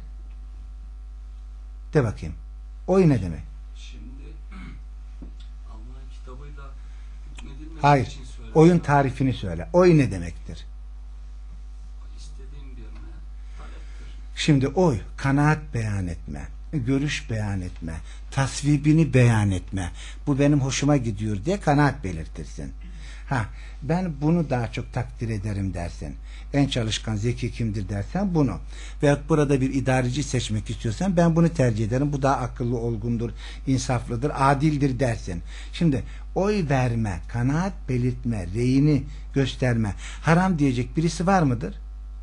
De bakayım. Oy ne demek? Şimdi Allah'ın kitabıyla hükmedilmesi Hayır. için söylüyorum. Oyun tarifini söyle. Oy ne demektir? İstediğim birine taleptir. Şimdi oy, kanaat beyan etme, görüş beyan etme, tasvibini beyan etme. Bu benim hoşuma gidiyor diye kanaat belirtirsin. Ben bunu daha çok takdir ederim dersin. En çalışkan, zeki kimdir dersen bunu. Veyahut burada bir idareci seçmek istiyorsan ben bunu tercih ederim. Bu daha akıllı, olgundur, insaflıdır, adildir dersin. Şimdi oy verme, kanaat belirtme, reyini gösterme, haram diyecek birisi var mıdır?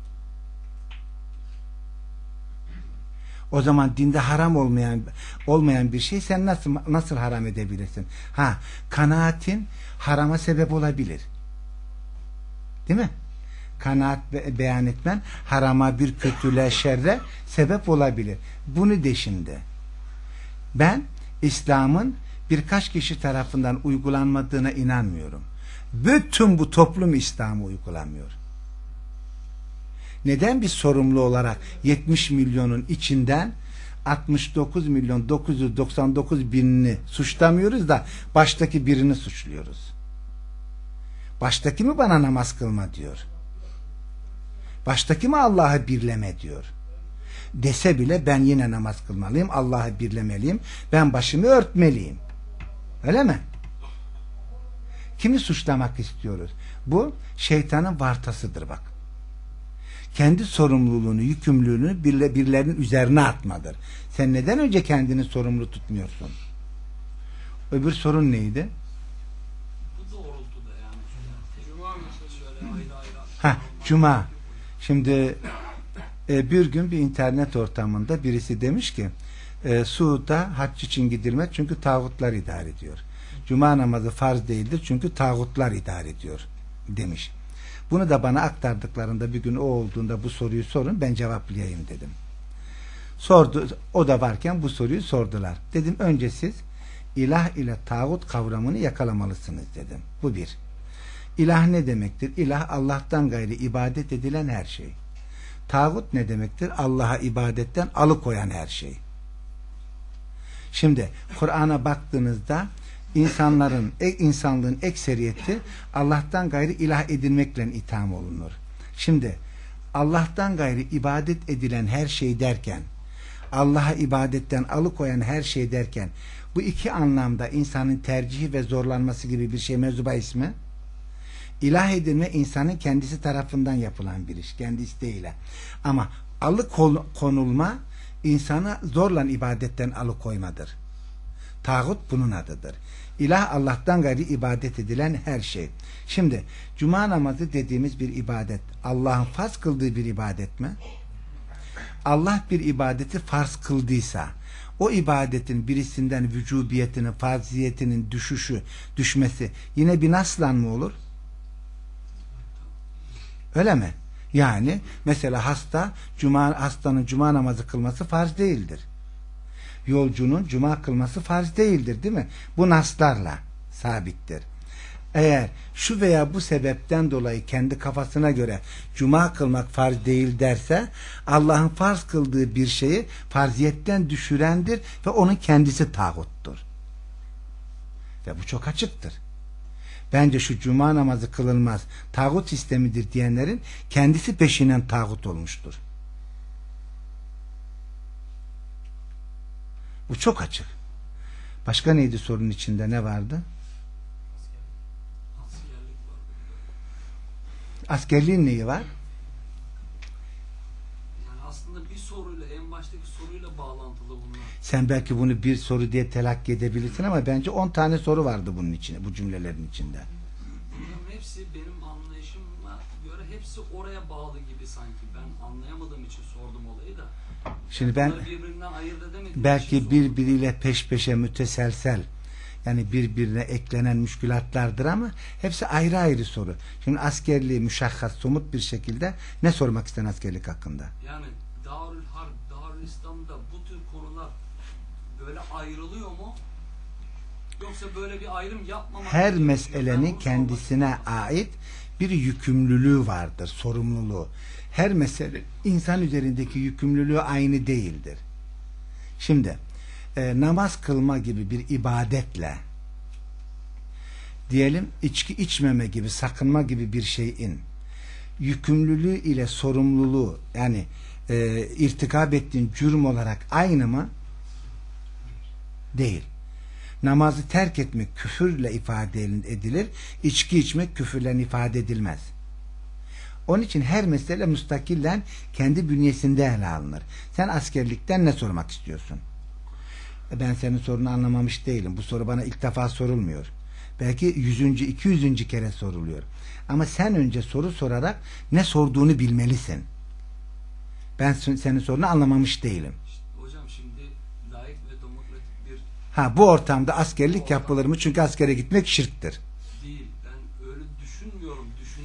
O zaman dinde haram olmayan bir şey sen nasıl haram edebilirsin? Kanaatin harama sebep olabilir. Değil mi? Kanaat beyan etmen harama, bir kötülüğe, şerre sebep olabilir. Bunu de şimdi. Ben İslam'ın birkaç kişi tarafından uygulanmadığına inanmıyorum. Bütün bu toplum İslam'ı uygulamıyor. Neden biz sorumlu olarak 70 milyonun içinden 69 milyon 999 binini suçlamıyoruz da baştaki birini suçluyoruz? Baştaki mi bana namaz kılma diyor? Baştaki mi Allah'ı birleme diyor? Dese bile ben yine namaz kılmalıyım, Allah'ı birlemeliyim, ben başımı örtmeliyim. Öyle mi? Kimi suçlamak istiyoruz? Bu şeytanın vartasıdır bak. Kendi sorumluluğunu, yükümlülüğünü birilerinin üzerine atmadır. Sen neden önce kendini sorumlu tutmuyorsun? Öbür sorun neydi? Bu doğrultuda yani. Cuma mesela şöyle ayrı. Cuma. Şimdi bir gün bir internet ortamında birisi demiş ki Suud'a hac için gidilmez çünkü tağutlar idare ediyor. Cuma namazı farz değildir çünkü tağutlar idare ediyor demiş. Bunu da bana aktardıklarında bir gün o olduğunda bu soruyu sorun ben cevaplayayım dedim. Sordu, o da varken bu soruyu sordular. Dedim önce siz ilah ile tağut kavramını yakalamalısınız dedim. Bu bir. İlah ne demektir? İlah Allah'tan gayri ibadet edilen her şey. Tağut ne demektir? Allah'a ibadetten alıkoyan her şey. Şimdi Kur'an'a baktığınızda insanlığın ekseriyeti Allah'tan gayri ilah edinmekle itham olunur. Şimdi Allah'tan gayri ibadet edilen her şey derken, Allah'a ibadetten alıkoyan her şey derken, bu iki anlamda insanın tercihi ve zorlanması gibi bir şey mevzu bahis mi? İlah edinme insanın kendisi tarafından yapılan bir iş, kendi isteğiyle. Ama alıkonulma insanı zorla ibadetten alıkoymadır. Tağut bunun adıdır. İlah Allah'tan gayri ibadet edilen her şey. Şimdi cuma namazı dediğimiz bir ibadet Allah'ın farz kıldığı bir ibadet mi? Allah bir ibadeti farz kıldıysa o ibadetin birisinden vücubiyetinin, farziyetinin düşmesi yine bir naslan mı olur? Öyle mi? Yani mesela hastanın cuma namazı kılması farz değildir. Yolcunun cuma kılması farz değildir, değil mi? Bu naslarla sabittir. Eğer şu veya bu sebepten dolayı kendi kafasına göre cuma kılmak farz değil derse Allah'ın farz kıldığı bir şeyi farziyetten düşürendir ve onun kendisi tağuttur. Ve bu çok açıktır. Bence şu cuma namazı kılınmaz, tağut sistemidir diyenlerin kendisi peşinen tağut olmuştur. Bu çok açık. Başka neydi sorunun içinde, ne vardı? Askerliğin neyi var? Yani aslında bir soruyla, en baştaki soruyla bağlantılı bunlar. Sen belki bunu bir soru diye telakki edebilirsin ama bence 10 tane soru vardı bunun içinde, bu cümlelerin içinde. Bunların hepsi benim anlayışıma göre hepsi oraya bağlı gibi sanki. Ben anlayamadığım için sordum olayı da. Şimdi ben Bunları birbirinden ayırt edemediğim belki için sordum. birbiriyle peş peşe müteselsel, yani birbirine eklenen müşkülatlardır ama hepsi ayrı ayrı soru. Şimdi askerliği müşahhas, somut bir şekilde ne sormak isten askerlik hakkında? Yani Darül Harp, Darül İslam'da bu tür konular böyle ayrılıyor mu? Yoksa böyle bir ayrım yapmamak Her gerekiyor. Ben meselenin bunu kendisine sormak istiyorum. ait bir yükümlülüğü vardır, sorumluluğu. Her mesele insan üzerindeki yükümlülüğü aynı değildir. Şimdi namaz kılma gibi bir ibadetle diyelim içki içmeme gibi, sakınma gibi bir şeyin yükümlülüğü ile sorumluluğu, yani irtikab ettiğin cürüm olarak aynı mı? Değil. Namazı terk etmek küfürle ifade edilir. İçki içmek küfürle ifade edilmez. Onun için her mesele müstakillen kendi bünyesinde ele alınır. Sen askerlikten ne sormak istiyorsun? Ben senin sorunu anlamamış değilim. Bu soru bana ilk defa sorulmuyor. Belki 100. 200. kere soruluyor. Ama sen önce soru sorarak ne sorduğunu bilmelisin. Ben senin sorunu anlamamış değilim. İşte hocam şimdi layık ve demokratik bir Bu ortamda askerlik yapılır mı? Çünkü askere gitmek şirktir. değil. Ben öyle düşünmüyorum.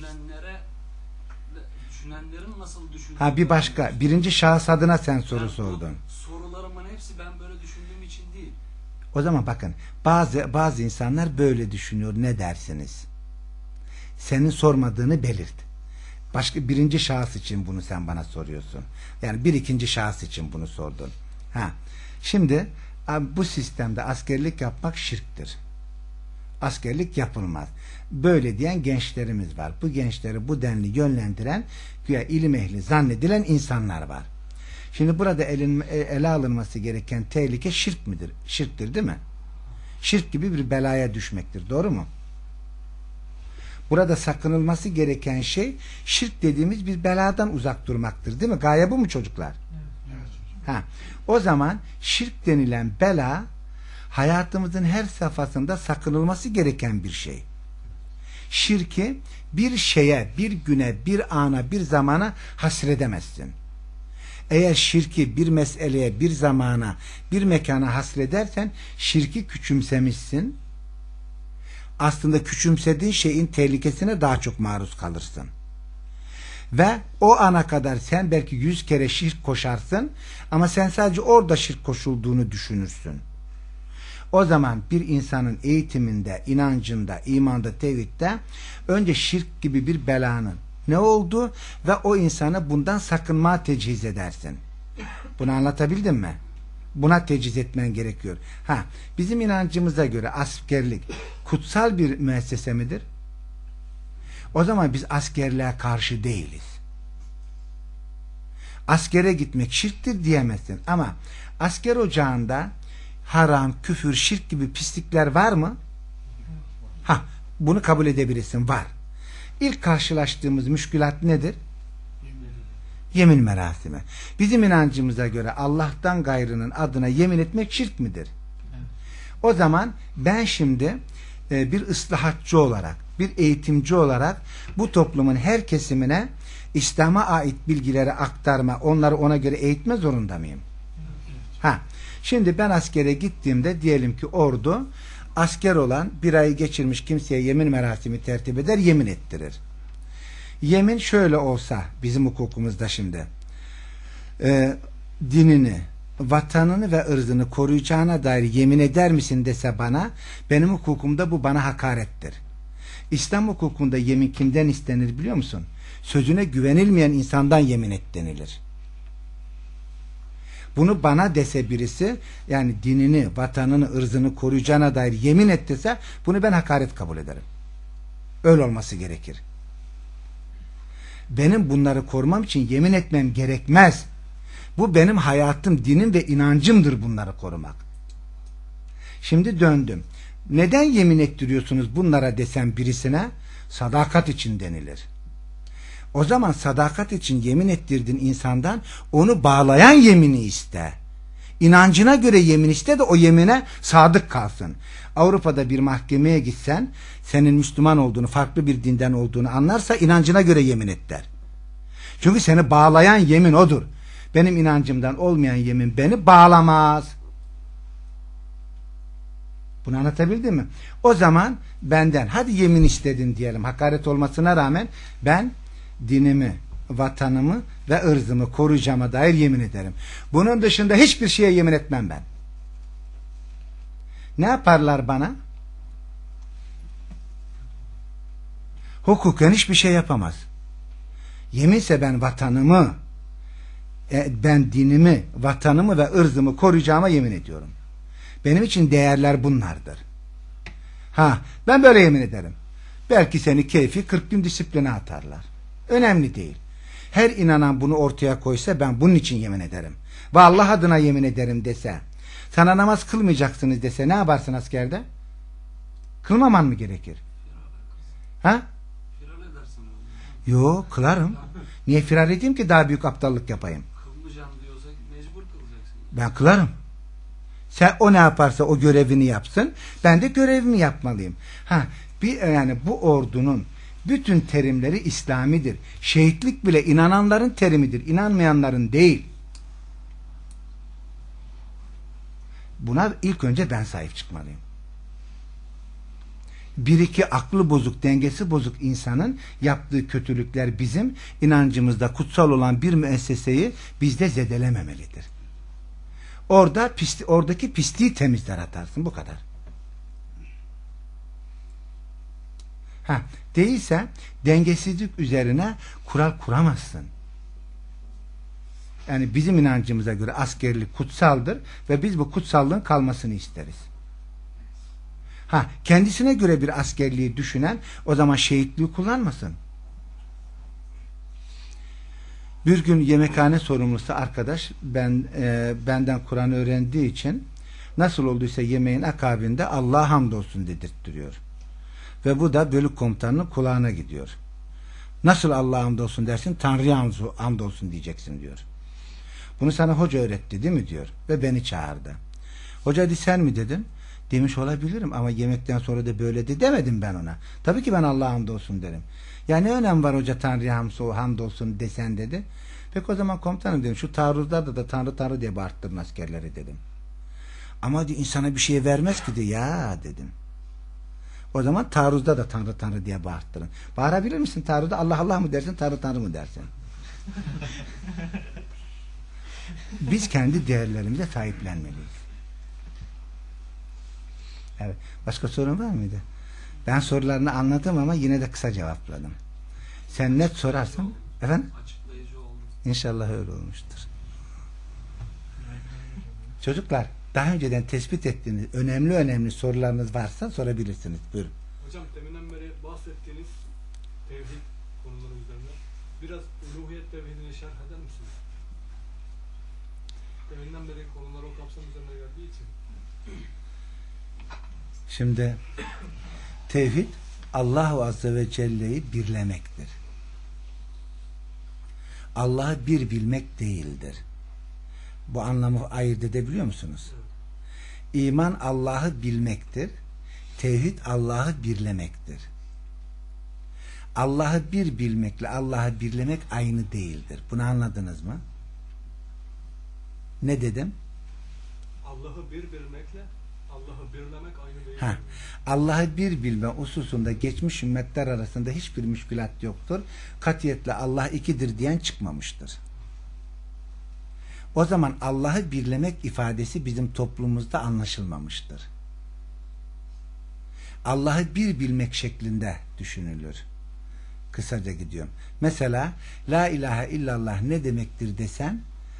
Düşünenlerin nasıl düşündüğünü... Bir başka. Birinci şahıs adına sen soru Yani bu sordun. Sorularımın hepsi ben böyle düşündüğüm için değil. O zaman bakın, bazı insanlar böyle düşünüyor. Ne dersiniz? Senin sormadığını belirt. Başka birinci şahıs için bunu sen bana soruyorsun. Yani bir ikinci şahıs için bunu sordun. Şimdi bu sistemde askerlik yapmak şirktir. Askerlik yapılmaz. Böyle diyen gençlerimiz var. Bu gençleri bu denli yönlendiren, güya ilim ehli zannedilen insanlar var. Şimdi burada ele alınması gereken tehlike şirk midir? Şirktir, değil mi? Şirk gibi bir belaya düşmektir. Doğru mu? Burada sakınılması gereken şey şirk dediğimiz bir beladan uzak durmaktır. Değil mi? Gaye bu mu çocuklar? Evet. O zaman şirk denilen bela hayatımızın her safhasında sakınılması gereken bir şey. Şirki bir şeye, bir güne, bir ana, bir zamana hasredemezsin. Eğer şirki bir meseleye, bir zamana, bir mekana hasredersen şirki küçümsemişsin. Aslında küçümsediğin şeyin tehlikesine daha çok maruz kalırsın. Ve o ana kadar sen belki 100 kere şirk koşarsın ama sen sadece orada şirk koşulduğunu düşünürsün. O zaman bir insanın eğitiminde, inancında, imanda, tevhidde önce şirk gibi bir belanın ne oldu ve o insanı bundan sakınmaya tecihiz edersin. Bunu anlatabildim mi? Buna tecihiz etmen gerekiyor. Bizim inancımıza göre askerlik kutsal bir müessese midir? O zaman biz askerliğe karşı değiliz. Askere gitmek şirktir diyemezsin. Ama asker ocağında haram, küfür, şirk gibi pislikler var mı? Bunu kabul edebilirsin. Var. İlk karşılaştığımız müşkülat nedir? Yemin merasimi. Bizim inancımıza göre Allah'tan gayrının adına yemin etmek şirk midir? O zaman ben şimdi bir ıslahatçı olarak, bir eğitimci olarak bu toplumun her kesimine İslam'a ait bilgileri aktarma, onları ona göre eğitme zorunda mıyım? Şimdi ben askere gittiğimde diyelim ki ordu asker olan bir ay geçirmiş kimseye yemin merasimi tertip eder, yemin ettirir. Yemin şöyle olsa bizim hukukumuzda şimdi dinini, vatanını ve ırzını koruyacağına dair yemin eder misin dese bana, benim hukukumda bu bana hakarettir. İslam hukukunda yemin kimden istenir biliyor musun? Sözüne güvenilmeyen insandan yemin et denilir. Bunu bana dese birisi, yani dinini, vatanını, ırzını koruyacağına dair yemin et dese, bunu ben hakaret kabul ederim. Öyle olması gerekir. Benim bunları korumam için yemin etmem gerekmez. Bu benim hayatım, dinim ve inancımdır bunları korumak. Şimdi döndüm. Neden yemin ettiriyorsunuz bunlara desem birisine? Sadakat için denilir. O zaman sadakat için yemin ettirdin insandan, onu bağlayan yemini iste. İnancına göre yemin iste de o yemine sadık kalsın. Avrupa'da bir mahkemeye gitsen senin Müslüman olduğunu, farklı bir dinden olduğunu anlarsa inancına göre yemin et der. Çünkü seni bağlayan yemin odur. Benim inancımdan olmayan yemin beni bağlamaz. Bunu anlatabildim mi? O zaman benden hadi yemin istedin diyelim, hakaret olmasına rağmen ben dinimi, vatanımı ve ırzımı koruyacağıma dair yemin ederim. Bunun dışında hiçbir şeye yemin etmem ben. Ne yaparlar bana? Hukuken hiçbir şey yapamaz. Yeminse ben vatanımı, ben dinimi, vatanımı ve ırzımı koruyacağıma yemin ediyorum. Benim için değerler bunlardır. Ben böyle yemin ederim. Belki seni keyfi 40 gün disipline atarlar. Önemli değil. Her inanan bunu ortaya koysa ben bunun için yemin ederim. Ve Allah adına yemin ederim dese, sana namaz kılmayacaksınız dese ne yaparsın askerde? Kılmaman mı gerekir? Firar edersin. Yo, kılarım. Niye firar edeyim ki daha büyük aptallık yapayım? Kılmayacağım diyorsa mecbur kılacaksın. Ben kılarım. Sen o ne yaparsa o görevini yapsın. Ben de görevimi yapmalıyım. Yani bu ordunun bütün terimleri İslamidir. Şehitlik bile inananların terimidir. İnanmayanların değil. Buna ilk önce ben sahip çıkmalıyım. Bir iki aklı bozuk, dengesi bozuk insanın yaptığı kötülükler bizim inancımızda kutsal olan bir müesseseyi bizde zedelememelidir. Oradaki pisliği temizler atarsın. Bu kadar. Değilse dengesizlik üzerine kural kuramazsın. Yani bizim inancımıza göre askerlik kutsaldır ve biz bu kutsallığın kalmasını isteriz. Kendisine göre bir askerliği düşünen o zaman şehitliği kullanmasın. Bir gün yemekhane sorumlusu arkadaş benden Kur'an öğrendiği için nasıl olduysa yemeğin akabinde Allah'a hamdolsun dedirttiriyor. Ve bu da bölük komutanının kulağına gidiyor. Nasıl Allah'a hamdolsun dersin? Tanrı'ya hamdolsun diyeceksin diyor. Bunu sana hoca öğretti değil mi diyor. Ve beni çağırdı. Hoca dedi sen mi dedin? Demiş olabilirim ama yemekten sonra da böyle de demedim ben ona. Tabii ki ben Allah'a hamdolsun derim. Ya ne önemi var hoca Tanrı'ya hamdolsun desen dedi. Peki o zaman komutanım dedim şu taarruzlarda da Tanrı Tanrı diye bağırttırın askerleri dedim. Ama insana bir şey vermez ki de ya dedim. O zaman taarruzda da Tanrı Tanrı diye bağırttırın. Bağırabilir misin taarruzda? Allah Allah mı dersin, Tanrı Tanrı mı dersin? Biz kendi değerlerimize sahiplenmeliyiz. Evet. Başka sorun var mıydı? Ben sorularını anladım ama yine de kısa cevapladım. Sen net sorarsan efendim? Açıklayıcı oldu. İnşallah öyle olmuştur. Çocuklar daha önceden tespit ettiğiniz önemli sorularınız varsa sorabilirsiniz. Buyurun. Hocam deminden beri bahsettiğiniz tevhid konuları üzerine biraz uluhiyet tevhidini şerh eder misiniz? Deminden beri konular o kapsam üzerine geldiği için. Şimdi tevhid Allah Azze ve Celle'yi birlemektir. Allah'ı bir bilmek değildir. Bu anlamı ayırt edebiliyor musunuz? İman Allah'ı bilmektir. Tevhid Allah'ı birlemektir. Allah'ı bir bilmekle Allah'ı birlemek aynı değildir. Bunu anladınız mı? Ne dedim? Allah'ı bir bilmekle Allah'ı birlemek aynı değil. Allah'ı bir bilme hususunda geçmiş ümmetler arasında hiçbir müşkülat yoktur. Katiyetle Allah ikidir diyen çıkmamıştır. O zaman Allah'ı birlemek ifadesi bizim toplumumuzda anlaşılmamıştır. Allah'ı bir bilmek şeklinde düşünülür. Kısaca gidiyorum. Mesela la ilahe illallah ne demektir desen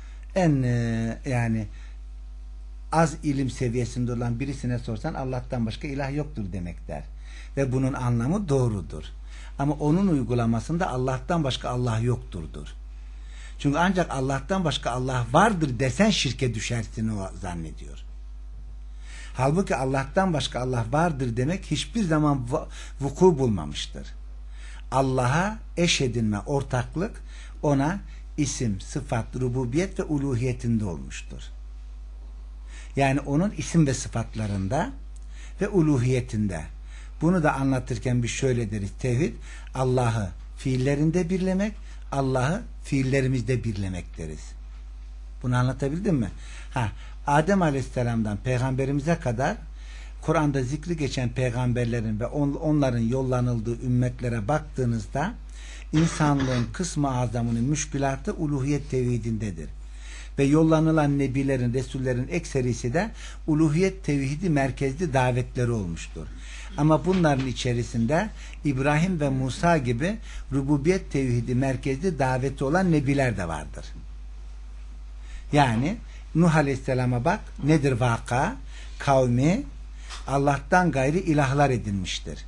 yani az ilim seviyesinde olan birisine sorsan Allah'tan başka ilah yoktur demek der. Ve bunun anlamı doğrudur. Ama onun uygulamasında Allah'tan başka Allah yokturdur. Çünkü ancak Allah'tan başka Allah vardır desen şirke düşersin o zannediyor. Halbuki Allah'tan başka Allah vardır demek hiçbir zaman vuku bulmamıştır. Allah'a eş edinme, ortaklık ona isim, sıfat, rububiyet ve uluhiyetinde olmuştur. Yani onun isim ve sıfatlarında ve uluhiyetinde. Bunu da anlatırken biz şöyle deriz. Tevhid, Allah'ı fiillerinde birlemek, Allah'ı fiillerimizde birlemek deriz. Bunu anlatabildim mi? Adem Aleyhisselam'dan peygamberimize kadar Kur'an'da zikri geçen peygamberlerin ve onların yollanıldığı ümmetlere baktığınızda insanlığın kısmı azamının müşkülatı uluhiyet tevhidindedir. Ve yollanılan nebilerin, resullerin ekserisi de uluhiyet tevhidi merkezli davetleri olmuştur. Ama bunların içerisinde İbrahim ve Musa gibi rububiyet tevhidi merkezli daveti olan nebiler de vardır. Yani Nuh Aleyhisselam'a bak, nedir vaka? Kavmi Allah'tan gayri ilahlar edinmiştir.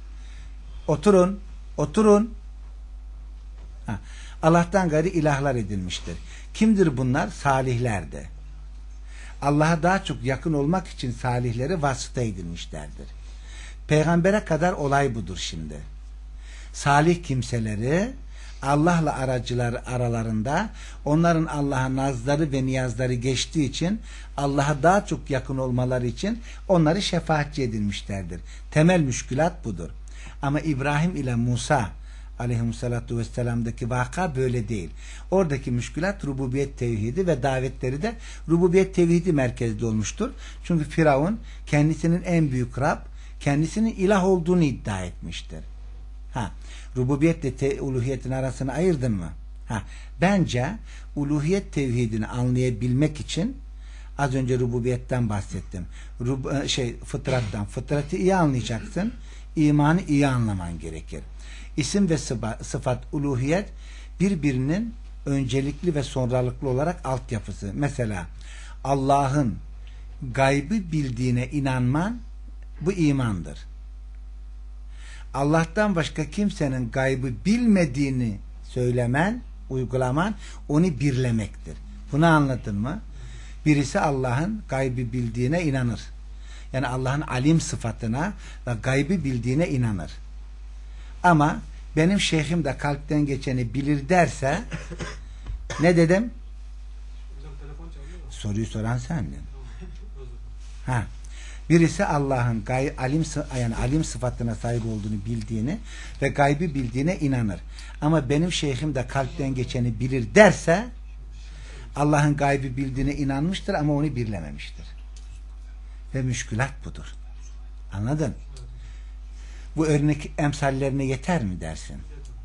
Oturun. Allah'tan gayri ilahlar edinmiştir. Kimdir bunlar? Salihlerdi. Allah'a daha çok yakın olmak için salihleri vasıta edinmişlerdir. Peygambere kadar olay budur şimdi. Salih kimseleri Allah'la aracılar aralarında onların Allah'a nazları ve niyazları geçtiği için Allah'a daha çok yakın olmaları için onları şefaatçi edinmişlerdir. Temel müşkülat budur. Ama İbrahim ile Musa aleyhissalatu vesselam'daki vaka böyle değil. Oradaki müşkülat rububiyet tevhidi ve davetleri de rububiyet tevhidi merkezli olmuştur. Çünkü Firavun kendisinin en büyük Rab, kendisinin ilah olduğunu iddia etmiştir. Rububiyetle uluhiyetin arasını ayırdın mı? Bence uluhiyet tevhidini anlayabilmek için az önce rububiyetten bahsettim. Fıtrattan. Fıtratı iyi anlayacaksın. İmanı iyi anlaman gerekir. İsim ve sıfat, uluhiyet birbirinin öncelikli ve sonralıklı olarak altyapısı. Mesela Allah'ın gaybı bildiğine inanman bu imandır. Allah'tan başka kimsenin gaybı bilmediğini söylemen, uygulaman onu birlemektir. Bunu anladın mı? Birisi Allah'ın gaybı bildiğine inanır. Yani Allah'ın alim sıfatına ve gaybı bildiğine inanır. Ama benim şeyhim de kalpten geçeni bilir derse ne dedim? Soruyu soran sendin. Birisi Allah'ın alim sıfatına sahip olduğunu bildiğini ve gaybı bildiğine inanır. Ama benim şeyhim de kalpten geçeni bilir derse Allah'ın gaybı bildiğine inanmıştır ama onu birlememiştir. Ve müşkülat budur. Anladın? Bu örnek emsallerine yeter mi dersin?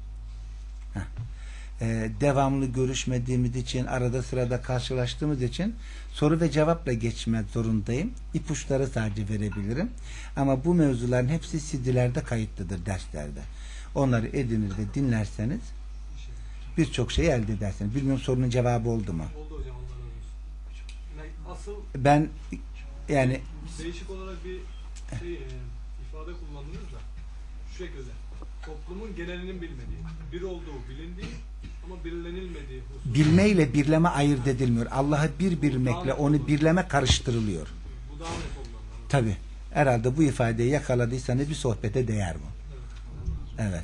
Devamlı görüşmediğimiz için, arada sırada karşılaştığımız için soru ve cevapla geçmek zorundayım. İpuçları sadece verebilirim. Ama bu mevzuların hepsi CD'lerde kayıtlıdır derslerde. Onları edinir ve dinlerseniz birçok şey elde edersiniz. Bilmiyorum sorunun cevabı oldu mu? Oldu hocam. Asıl ben yani değişik olarak bir ifade kullandınız da şu şekilde. Toplumun genelinin bilmediği, bir olduğu bilindiği ama birlenilmediği husus. Bilmeyle birleme ayırt edilmiyor. Allah'ı bir bilmekle onu birleme karıştırılıyor. Bu daha net oldu. Tabi. Herhalde bu ifadeyi yakaladıysanız bir sohbete değer bu. Evet.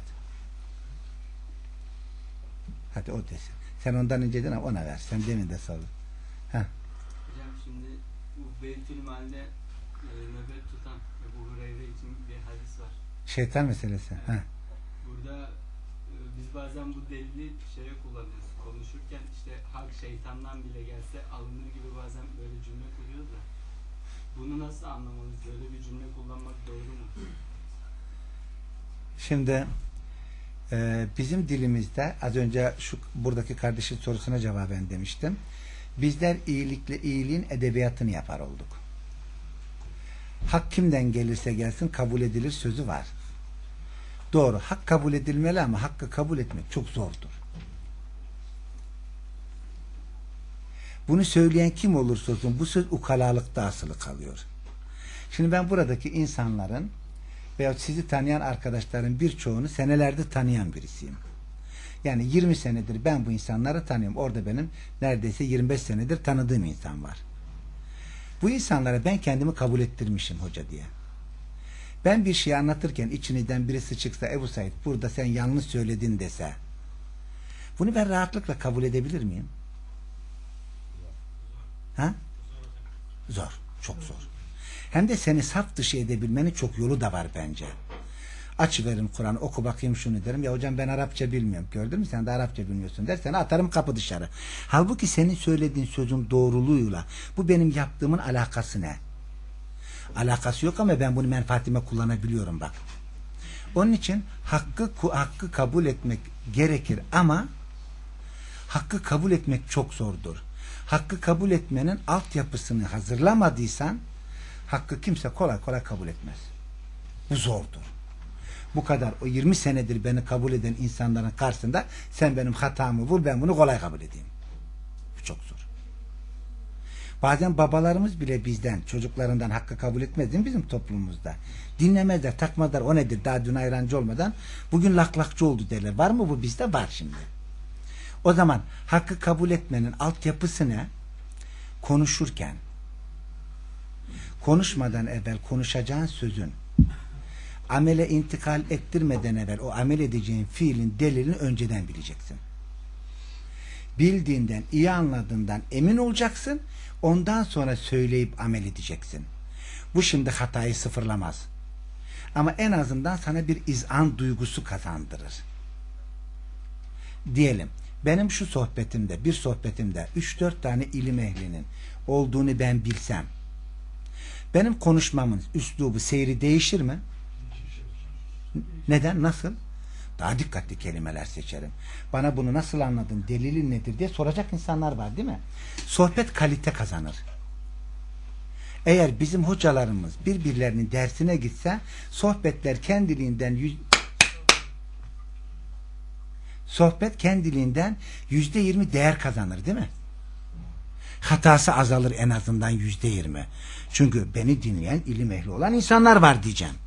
Hadi o desin. Sen ondan önceden ona ver. Sen demin de sordun. Hocam şimdi bu Beytülmal'de nöbet tutan Ebu Hureyre için bir hadis var. Şeytan meselesi. Evet. Burada biz bazen bu delili şeye kullanıyoruz. Konuşurken işte hak şeytandan bile gelse alınır gibi bazen böyle cümle kuruyoruz da bunu nasıl anlamalıyız? Böyle bir cümle kullanmak doğru mu? Şimdi bizim dilimizde az önce şu buradaki kardeşin sorusuna cevaben demiştim. Bizler iyiliğin edebiyatını yapar olduk. Hak kimden gelirse gelsin kabul edilir sözü var. Doğru. Hak kabul edilmeli ama hakkı kabul etmek çok zordur. Bunu söyleyen kim olursa olsun bu söz ukalalıkta asılı kalıyor. Şimdi ben buradaki insanların veyahut sizi tanıyan arkadaşların birçoğunu senelerde tanıyan birisiyim. Yani 20 senedir ben bu insanları tanıyorum. Orada benim neredeyse 25 senedir tanıdığım insan var. Bu insanlara ben kendimi kabul ettirmişim hoca diye. Ben bir şey anlatırken içinizden birisi çıksa Ebu Said burada sen yanlış söyledin dese bunu ben rahatlıkla kabul edebilir miyim? Ha? Zor. Çok zor. Hem de seni saf dışı edebilmenin çok yolu da var bence. Açıverin Kur'an'ı, oku bakayım şunu derim. Ya hocam ben Arapça bilmiyorum. Gördün mü, sen de Arapça bilmiyorsun der. Seni atarım kapı dışarı. Halbuki senin söylediğin sözün doğruluğuyla bu benim yaptığımın alakası ne? Alakası yok ama ben bunu menfaatime kullanabiliyorum bak. Onun için hakkı kabul etmek gerekir ama hakkı kabul etmek çok zordur. Hakkı kabul etmenin altyapısını hazırlamadıysan hakkı kimse kolay kolay kabul etmez. Bu zordur. Bu kadar o 20 senedir beni kabul eden insanların karşısında sen benim hatamı vur, ben bunu kolay kabul edeyim. Bu çok zor. Bazen babalarımız bile bizden, çocuklarından hakkı kabul etmez değil mi bizim toplumumuzda? Dinlemezler, takmazlar, o nedir? Daha dün ayrancı olmadan bugün laklakçı oldu derler. Var mı bu bizde? Var şimdi. O zaman hakkı kabul etmenin altyapısı ne? Konuşurken, konuşmadan evvel konuşacağın sözün amele intikal ettirmeden evvel o amel edeceğin fiilin delilini önceden bileceksin. Bildiğinden, iyi anladığından emin olacaksın. Ondan sonra söyleyip amel edeceksin. Bu şimdi hatayı sıfırlamaz. Ama en azından sana bir izan duygusu kazandırır. Diyelim benim şu sohbetimde, bir sohbetimde 3-4 tane ilim ehlinin olduğunu ben bilsem, benim konuşmamın üslubu, seyri değişir mi? Neden? Nasıl? Daha dikkatli kelimeler seçerim. Bana bunu nasıl anladın, delili nedir diye soracak insanlar var değil mi? Sohbet kalite kazanır. Eğer bizim hocalarımız birbirlerinin dersine gitse sohbet kendiliğinden %20 değer kazanır değil mi? Hatası azalır en azından %20. Çünkü beni dinleyen ilim ehli olan insanlar var diyeceğim.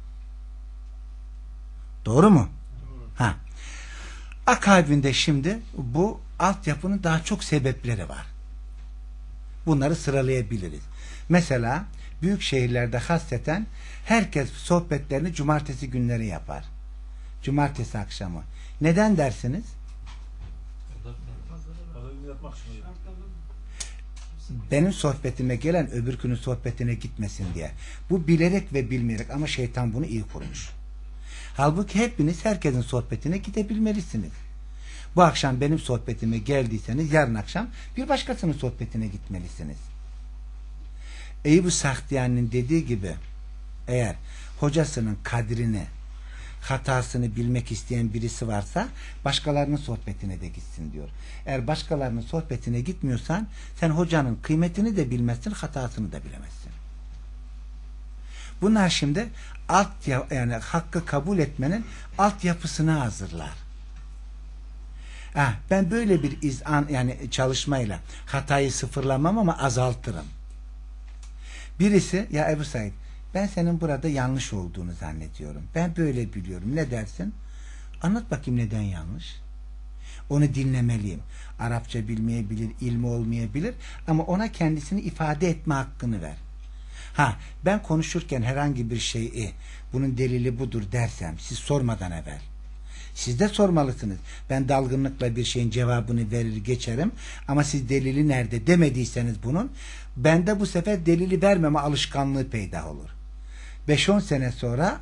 Doğru mu? Doğru. Ha. Akabinde şimdi bu altyapının daha çok sebepleri var. Bunları sıralayabiliriz. Mesela büyük şehirlerde hasreten herkes sohbetlerini cumartesi günleri yapar. Cumartesi akşamı. Neden dersiniz? Benim sohbetime gelen öbürkünün sohbetine gitmesin diye. Bu bilerek ve bilmeyerek ama şeytan bunu iyi kurmuş. Halbuki hepiniz herkesin sohbetine gidebilmelisiniz. Bu akşam benim sohbetime geldiyseniz yarın akşam bir başkasının sohbetine gitmelisiniz. Eyüp-ü Sahtiyani'nin dediği gibi eğer hocasının kadrini, hatasını bilmek isteyen birisi varsa başkalarının sohbetine de gitsin diyor. Eğer başkalarının sohbetine gitmiyorsan sen hocanın kıymetini de bilmezsin, hatasını da bilemezsin. Bunlar şimdi yani hakkı kabul etmenin altyapısını hazırlar. Ben böyle bir yani çalışmayla hatayı sıfırlamam ama azaltırım. Birisi ya Ebu Said ben senin burada yanlış olduğunu zannediyorum. Ben böyle biliyorum. Ne dersin? Anlat bakayım neden yanlış? Onu dinlemeliyim. Arapça bilmeyebilir, ilmi olmayabilir ama ona kendisini ifade etme hakkını ver. Ben konuşurken herhangi bir şeyi bunun delili budur dersem siz sormadan evvel siz de sormalısınız. Ben dalgınlıkla bir şeyin cevabını verir geçerim ama siz delili nerede demediyseniz bunun bende bu sefer delili vermeme alışkanlığı peyda olur. 5-10 sene sonra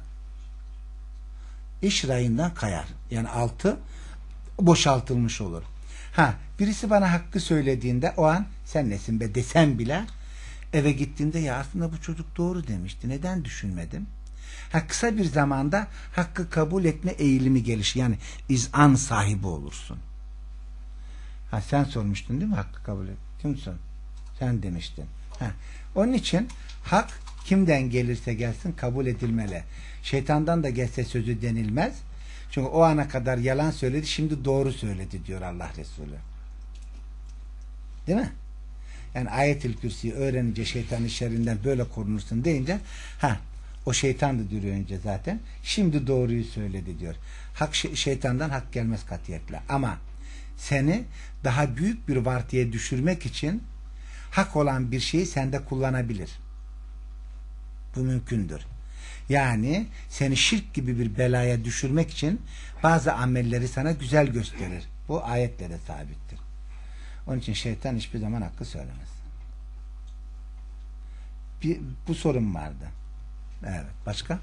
iş rayından kayar. Yani altı boşaltılmış olur. Birisi bana hakkı söylediğinde o an sen nesin be desem bile eve gittiğimde ya aslında bu çocuk doğru demişti. Neden düşünmedim? Kısa bir zamanda hakkı kabul etme eğilimi gelişir. Yani izan sahibi olursun. Sen sormuştun değil mi hakkı kabul et? Kimsin? Sen demiştin. Onun için hak kimden gelirse gelsin kabul edilmeli. Şeytandan da gelse sözü denilmez. Çünkü o ana kadar yalan söyledi, şimdi doğru söyledi diyor Allah Resulü. Değil mi? Yani Ayet-i Kürsi'yi öğrenince şeytanın şerrinden böyle korunursun deyince o şeytandı diyor önce zaten. Şimdi doğruyu söyledi diyor. Şeytandan hak gelmez katiyetle. Ama seni daha büyük bir vartıya düşürmek için hak olan bir şeyi sende kullanabilir. Bu mümkündür. Yani seni şirk gibi bir belaya düşürmek için bazı amelleri sana güzel gösterir. Bu ayetle de sabittir. Onun için şeytan hiçbir zaman hakkı söylemez. bu sorun vardı. Evet. Başka?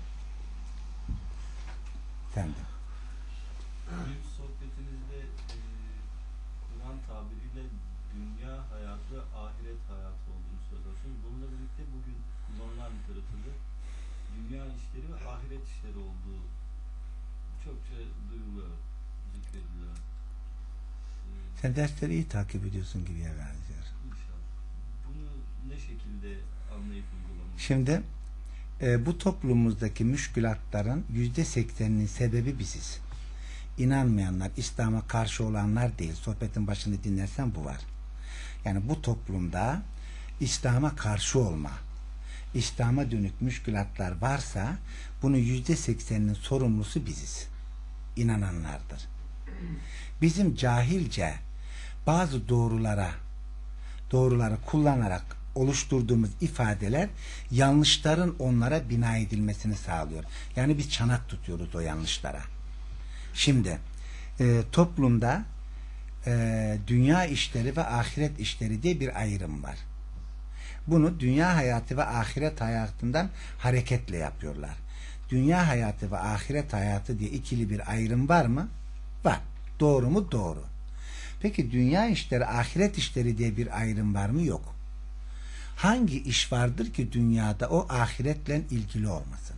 Sen de. Bir sohbetinizde Kur'an tabiriyle dünya hayatı ve ahiret hayatı olduğunu söylüyorsunuz. Bununla birlikte bugün kullanılan literatürde dünya işleri ve ahiret işleri olduğu çokça duyuluyor, zikrediliyor. Sen dersleri iyi takip ediyorsun gibiye benziyor. İnşallah. Bunu ne şekilde anlayıp uygulamak? Şimdi bu toplumumuzdaki müşkülatların %80'inin sebebi biziz. İnanmayanlar, İslam'a karşı olanlar değil. Sohbetin başını dinlersen bu var. Yani bu toplumda İslam'a karşı olma, İslam'a dönük müşkülatlar varsa bunun %80'inin sorumlusu biziz. İnananlardır. Bizim cahilce bazı doğruları kullanarak oluşturduğumuz ifadeler yanlışların onlara bina edilmesini sağlıyor. Yani biz çanak tutuyoruz o yanlışlara. Şimdi toplumda dünya işleri ve ahiret işleri diye bir ayrım var. Bunu dünya hayatı ve ahiret hayatından hareketle yapıyorlar. Dünya hayatı ve ahiret hayatı diye ikili bir ayrım var mı? Var. Doğru mu? Doğru. Peki dünya işleri, ahiret işleri diye bir ayrım var mı? Yok. Hangi iş vardır ki dünyada o ahiretle ilgili olmasın?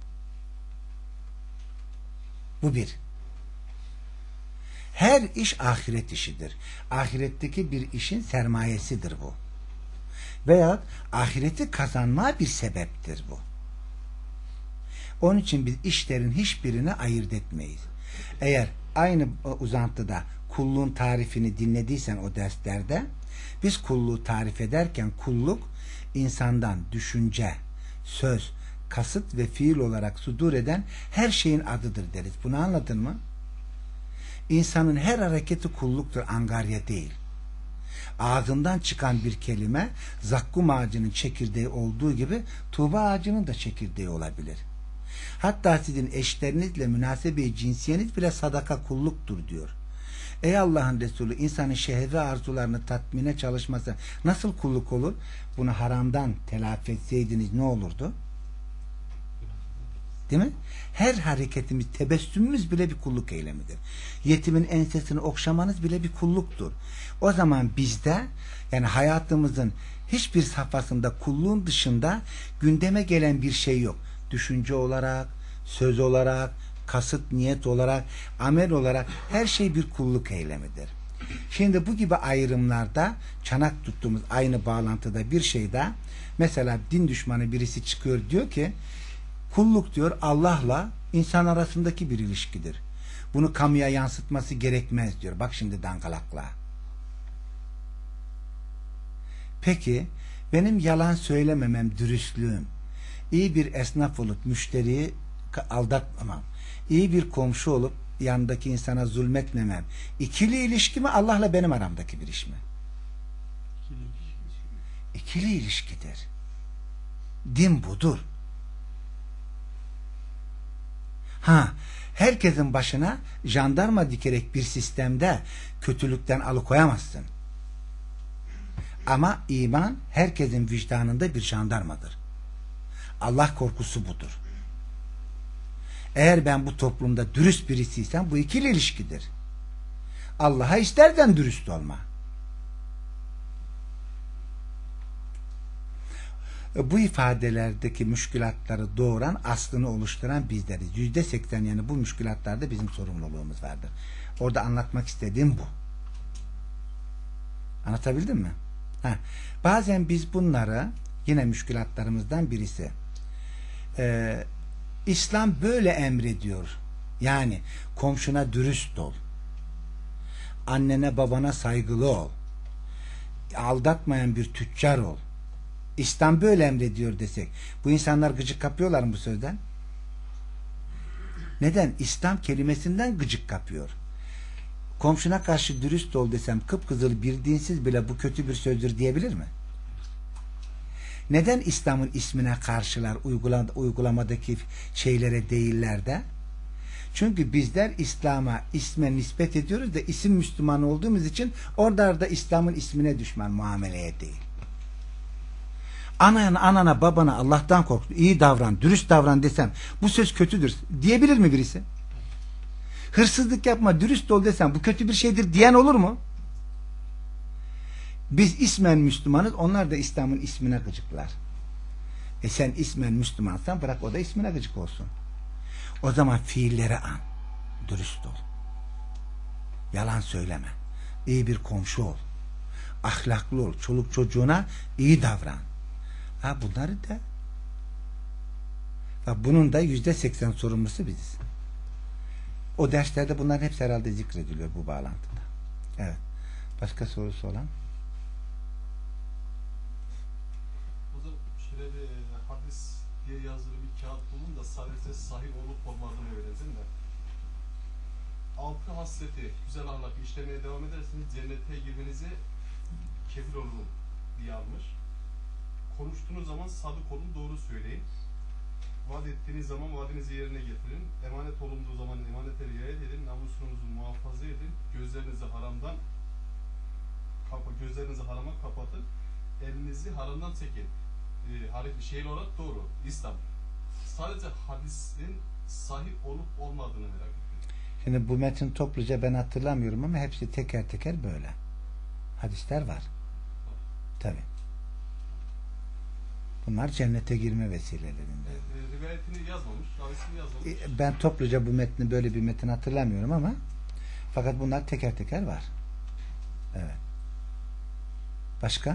Bu bir. Her iş ahiret işidir. Ahiretteki bir işin sermayesidir bu. Veya ahireti kazanma bir sebeptir bu. Onun için biz işlerin hiçbirini ayırt etmeyiz. Eğer aynı uzantıda kulluğun tarifini dinlediysen o derslerde, biz kulluğu tarif ederken kulluk insandan düşünce, söz, kasıt ve fiil olarak sudur eden her şeyin adıdır deriz. Bunu anladın mı? İnsanın her hareketi kulluktur, angarya değil. Ağzından çıkan bir kelime zakkum ağacının çekirdeği olduğu gibi tuğba ağacının da çekirdeği olabilir. Hatta sizin eşlerinizle münasebe-i cinsiyeniz bile sadaka kulluktur diyor. Ey Allah'ın Resulü, insanın şehve arzularını tatmine çalışması nasıl kulluk olur? Bunu haramdan telafi etseydiniz ne olurdu? Değil mi? Her hareketimiz, tebessümümüz bile bir kulluk eylemidir. Yetimin ensesini okşamanız bile bir kulluktur. O zaman bizde, yani hayatımızın hiçbir safhasında kulluğun dışında gündeme gelen bir şey yok. Düşünce olarak, söz olarak, kasıt, niyet olarak, amel olarak her şey bir kulluk eylemidir. Şimdi bu gibi ayrımlarda çanak tuttuğumuz aynı bağlantıda bir şey daha, mesela din düşmanı birisi çıkıyor diyor ki kulluk diyor Allah'la insan arasındaki bir ilişkidir. Bunu kamuya yansıtması gerekmez diyor. Bak şimdi dangalakla. Peki benim yalan söylememem, dürüstlüğüm, iyi bir esnaf olup müşteriyi aldatmamam, iyi bir komşu olup yanındaki insana zulmetmemem, ikili ilişki mi Allah'la benim aramdaki bir iş mi? İkili ilişkidir. Din budur. Herkesin başına jandarma dikerek bir sistemde kötülükten alıkoyamazsın. Ama iman herkesin vicdanında bir jandarmadır. Allah korkusu budur. Eğer ben bu toplumda dürüst birisiysem bu ikili ilişkidir. Allah'a istersen dürüst olma. Bu ifadelerdeki müşkülatları doğuran, aslını oluşturan bizleriz. %80 yani bu müşkülatlarda bizim sorumluluğumuz vardır. Orada anlatmak istediğim bu. Anlatabildim mi? Bazen biz bunları, yine müşkülatlarımızdan birisi, İslam böyle emrediyor. Yani komşuna dürüst ol. Annene babana saygılı ol. Aldatmayan bir tüccar ol. İslam böyle emrediyor desek, bu insanlar gıcık kapıyorlar mı bu sözden? Neden? İslam kelimesinden gıcık kapıyor. Komşuna karşı dürüst ol desem, kıpkızıl bir dinsiz bile bu kötü bir sözdür diyebilir mi? Neden İslam'ın ismine karşılar, uygulamadaki şeylere değiller de? Çünkü bizler İslam'a isme nispet ediyoruz da isim Müslüman olduğumuz için orada da İslam'ın ismine düşman, muameleye değil. Anana babana Allah'tan kork, iyi davran, dürüst davran desem bu söz kötüdür diyebilir mi birisi? Hırsızlık yapma, dürüst ol desem bu kötü bir şeydir diyen olur mu? Biz ismen Müslümanız, onlar da İslam'ın ismine gıcıklar. Sen ismen Müslümansan bırak o da ismine gıcık olsun. O zaman fiillere an. Dürüst ol. Yalan söyleme. İyi bir komşu ol. Ahlaklı ol. Çoluk çocuğuna iyi davran. Bunları da bunun da %80 sorumlusu biziz. O derslerde bunların hepsi herhalde zikrediliyor bu bağlantıda. Evet. Başka sorusu olan? Hocam şöyle bir hadis diye yazılı bir kağıt bulun da sadece sahih olup olmadığını öğrensin de. 6 hasleti, güzel ahlakı işlemeye devam ederseniz cennete girmenize kefil olun diye almış. Konuştuğunuz zaman sadık olun, doğru söyleyin. Vaat ettiğiniz zaman vaadinizi yerine getirin. Emanet olunduğu zaman emanete riayet edin. Namusunuzu muhafaza edin. Gözlerinizi harama kapatın. Elinizi haramdan çekin. Şehir olarak doğru. İslam. Sadece hadisin sahih olup olmadığını merak ediyorum. Şimdi bu metin topluca ben hatırlamıyorum ama hepsi teker teker böyle. Hadisler var. Tabii. Bunlar cennete girme vesilelerinde. Rivayetini yazmamış, ravisini yazmamış. Ben topluca bu metni, böyle bir metin hatırlamıyorum ama fakat bunlar teker teker var. Evet. Başka?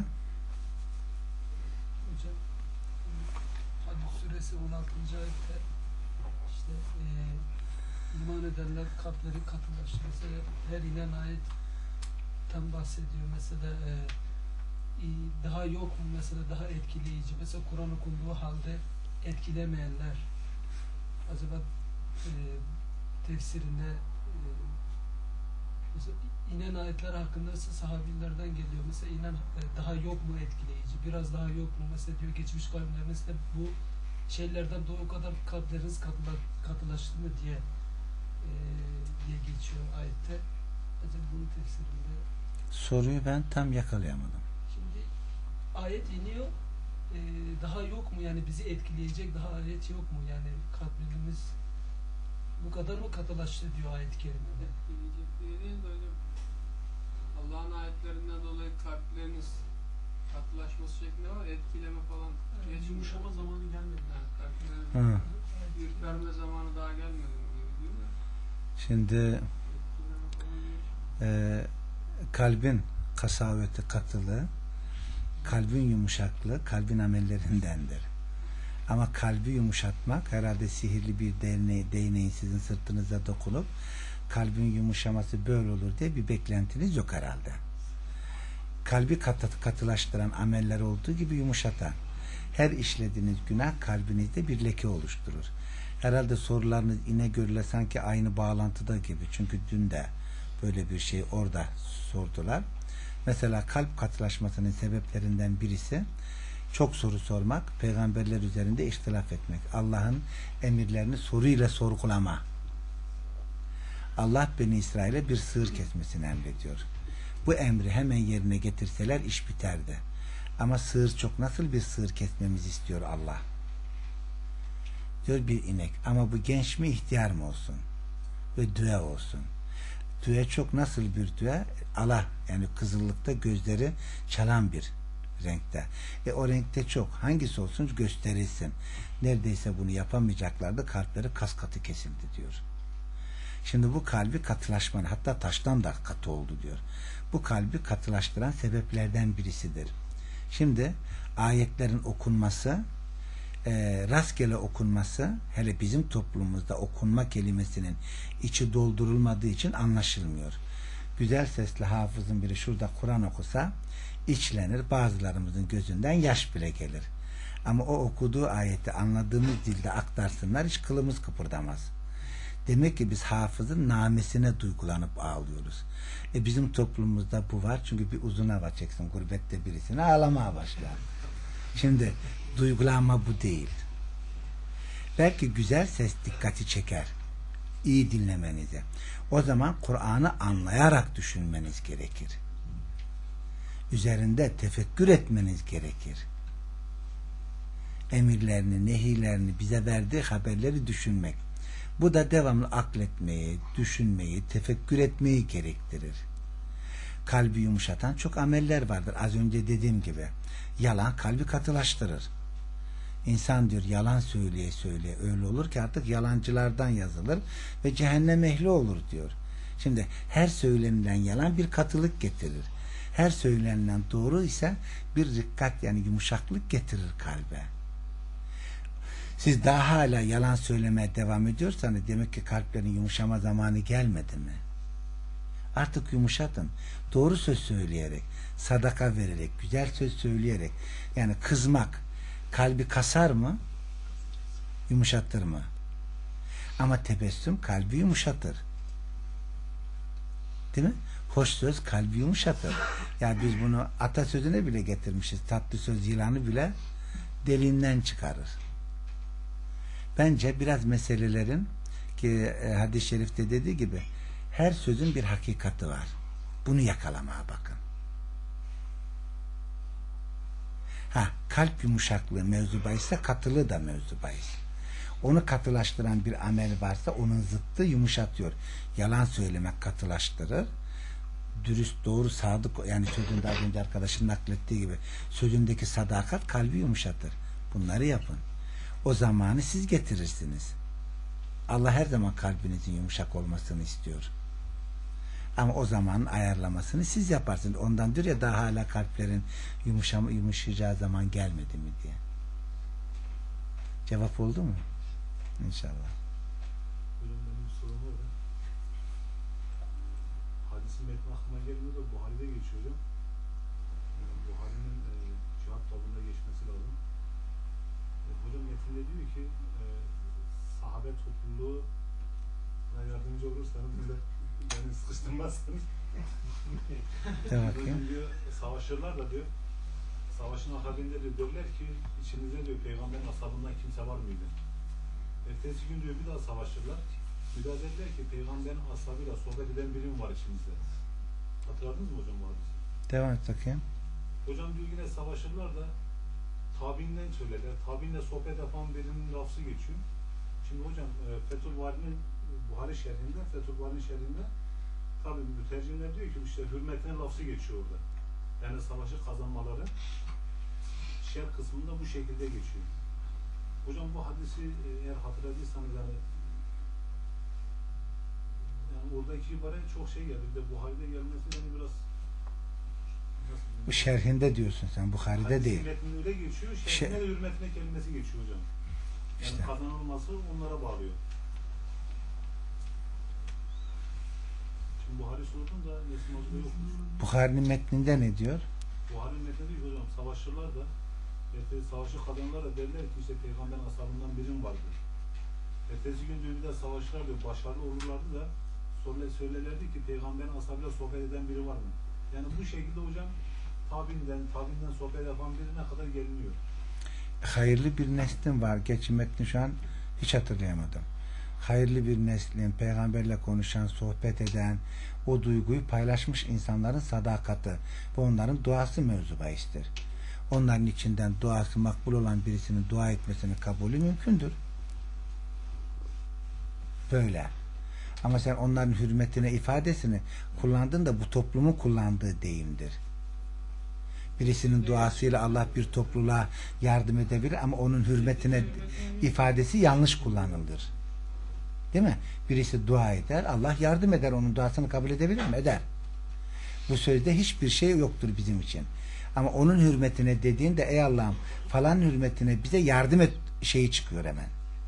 Hocam Hadid suresi 16. ayette işte iman edenler kalpleri katılaştı. Mesela her inen ayetten bahsediyor. Mesela daha yok mu mesela, daha etkileyici, mesela Kur'an okunduğu halde etkilemeyenler, acaba tefsirinde mesela inen ayetler hakkında sahabilerden geliyor, mesela inen daha yok mu etkileyici, biraz daha yok mu mesela diyor, geçmiş kavimler mesela bu şeylerden dolayı o kadar kalpleriniz katılaştı mı diye geçiyor ayette. Acaba bunun tefsirinde Soruyu ben tam yakalayamadım. ayet iniyor, daha yok mu yani bizi etkileyecek daha ayet yok mu yani kalplerimiz bu kadar mı katılaştı diyor ayet-i kerimede. Etkileyecek diye değil de hocam, Allah'ın ayetlerinden dolayı kalpleriniz katılaşması şeklinde var, etkileme falan Yani yumuşama zamanı gelmedi. yani kalplerin ürperme zamanı daha gelmedi diyor da. Şimdi Etkileme falan değil. kalbin kasaveti, katılığı, kalbin yumuşaklığı kalbin amellerindendir. Ama kalbi yumuşatmak herhalde sihirli bir değneğin sizin sırtınıza dokunup kalbin yumuşaması böyle olur diye bir beklentiniz yok herhalde. Kalbi katılaştıran ameller olduğu gibi yumuşatan. Her işlediğiniz günah kalbinizde bir leke oluşturur. Herhalde sorularınız İnegöl'le sanki aynı bağlantıda gibi. Çünkü dün de böyle bir şey orada sordular. Mesela kalp katılaşmasının sebeplerinden birisi çok soru sormak, peygamberler üzerinde ihtilaf etmek, Allah'ın emirlerini soruyla sorgulama. Allah Beni İsrail'e bir sığır kesmesini emrediyor. Bu emri hemen yerine getirseler iş biterdi. Ama sığır çok, nasıl bir sığır kesmemizi istiyor Allah? Diyor bir inek, ama bu genç mi ihtiyar mı olsun? Ve düve olsun. Düve çok, nasıl bir düve? Ala, yani kızıllıkta gözleri çalan bir renkte. O renkte çok. Hangisi olsun gösterilsin. Neredeyse bunu yapamayacaklardı. Kalpleri kas katı kesildi diyor. Şimdi bu kalbi katılaşmanı, hatta taştan da katı oldu diyor. Bu kalbi katılaştıran sebeplerden birisidir. Şimdi ayetlerin okunması, rastgele okunması, hele bizim toplumumuzda okunma kelimesinin içi doldurulmadığı için anlaşılmıyor. Güzel sesli hafızın biri şurada Kur'an okusa içlenir, bazılarımızın gözünden yaş bile gelir. Ama o okuduğu ayeti anladığımız dilde aktarsınlar, hiç kılımız kıpırdamaz. Demek ki biz hafızın namesine duygulanıp ağlıyoruz. Bizim toplumumuzda bu var, çünkü bir uzun hava çeksin gurbette birisine ağlamaya başlar. Şimdi duygulanma bu değil. Belki güzel ses dikkati çeker, iyi dinlemenize. O zaman Kur'an'ı anlayarak düşünmeniz gerekir. Üzerinde tefekkür etmeniz gerekir. emirlerini, nehilerini, bize verdiği haberleri düşünmek. Bu da devamlı akletmeyi, düşünmeyi, tefekkür etmeyi gerektirir. Kalbi yumuşatan çok ameller vardır. Az önce dediğim gibi. Yalan kalbi katılaştırır. İnsan diyor yalan söyleye söyleye öyle olur ki artık yalancılardan yazılır ve cehennem ehli olur diyor. Şimdi her söylenilen yalan bir katılık getirir. Her söylenilen doğru ise bir dikkat yani yumuşaklık getirir kalbe. Siz daha hala yalan söylemeye devam ediyorsanız demek ki kalplerin yumuşama zamanı gelmedi mi? Artık yumuşatın. Doğru söz söyleyerek, sadaka vererek, güzel söz söyleyerek, yani kızmak kalbi kasar mı? Yumuşatır mı? Ama tebessüm kalbi yumuşatır. Değil mi? Hoş söz kalbi yumuşatır. Yani biz bunu atasözüne bile getirmişiz. Tatlı söz yılanı bile deliğinden çıkarır. Bence biraz meselelerin ki hadis-i şerifte dediği gibi her sözün bir hakikati var. Bunu yakalamaya bakın. Kalp yumuşaklığı mevzu bahisse katılığı da mevzu bahis. Onu katılaştıran bir amel varsa onun zıttı yumuşatıyor. Yalan söylemek katılaştırır. Dürüst, doğru, sadık yani sözünde az önce arkadaşın naklettiği gibi sözündeki sadakat kalbi yumuşatır. Bunları yapın. O zamanı siz getirirsiniz. Allah her zaman kalbinizin yumuşak olmasını istiyor. Ama o zamanın ayarlamasını siz yaparsınız. Ondan diyor ya daha hala kalplerin yumuşayacağı zaman gelmedi mi diye. Cevap oldu mu? İnşallah. Hocam benim bir sorum var da. Hadisin metni aklıma gelmiyor da Buhari'de geçiyor hocam. Buhari'nin cihat babında geçmesi lazım. Hocam metinde diyor ki sahabe topluluğuna yardımcı olursanız bize beni sıkıştırmazsınız. Hocam diyor savaşırlar da diyor savaşın akabinde diyor derler ki içinizde diyor peygamberin ashabından kimse var mıydı? Ertesi gün diyor bir daha savaşırlar. Bir daha derler ki peygamberin ashabıyla sohbet eden biri mi var içimizde? Hatırladınız mı hocam bu hadisi? Devam et bakayım. Hocam diyor yine savaşırlar da tabiinden söylerler. Tabiinle sohbet yapan birinin lafzı geçiyor. Şimdi hocam Fethül Bari'nin Buhari şerhinde, Fethül Bari'nin şerhinde tabi mütercimler diyor ki işte hürmetine lafzı geçiyor orada. Yani savaşı kazanmaları şerh kısmında bu şekilde geçiyor. Hocam bu hadisi eğer hatırladıysanız yani oradaki ibare çok şey geldi. Bir de Buhari'de gelmesi beni biraz bu şerhinde diyorsun sen, Buhari'de değil. Metninde öyle geçiyor, şerhinde de hürmetine kelimesi geçiyor hocam. Yani İşte. kazanılması onlara bağlıyor. Şimdi Buhari sordum da Nesim Hoca'da yokmuş. Buhari'nin metninde ne diyor? Buhari'nin metninde diyor hocam savaşırlar da savaşı kazanırlar da derler ki işte peygamberin ashabından birim vardı. Ertesi gün diyor bir de savaşırlar diyor başarılı olurlardı da sonra söylerlerdi ki peygamberin ashabıyla sohbet eden biri var mı? Yani bu şekilde hocam tabinden sohbet yapan birine kadar geliniyor. Hayırlı bir neslin var. Geçi metni şu an hiç hatırlayamadım. Hayırlı bir neslin, peygamberle konuşan, sohbet eden, o duyguyu paylaşmış insanların sadakati ve onların duası mevzu bahistir. Onların içinden duası makbul olan birisinin dua etmesinin kabulü mümkündür. Böyle. Ama sen onların hürmetine ifadesini kullandın da bu toplumun kullandığı deyimdir. Birisinin duasıyla Allah bir topluluğa yardım edebilir ama onun hürmetine ifadesi yanlış kullanılır. Değil mi? Birisi dua eder, Allah yardım eder, onun duasını kabul edebilir mi? Eder. Bu sözde hiçbir şey yoktur bizim için. Ama onun hürmetine dediğinde ey Allah'ım falan hürmetine bize yardım et şeyi çıkıyor hemen.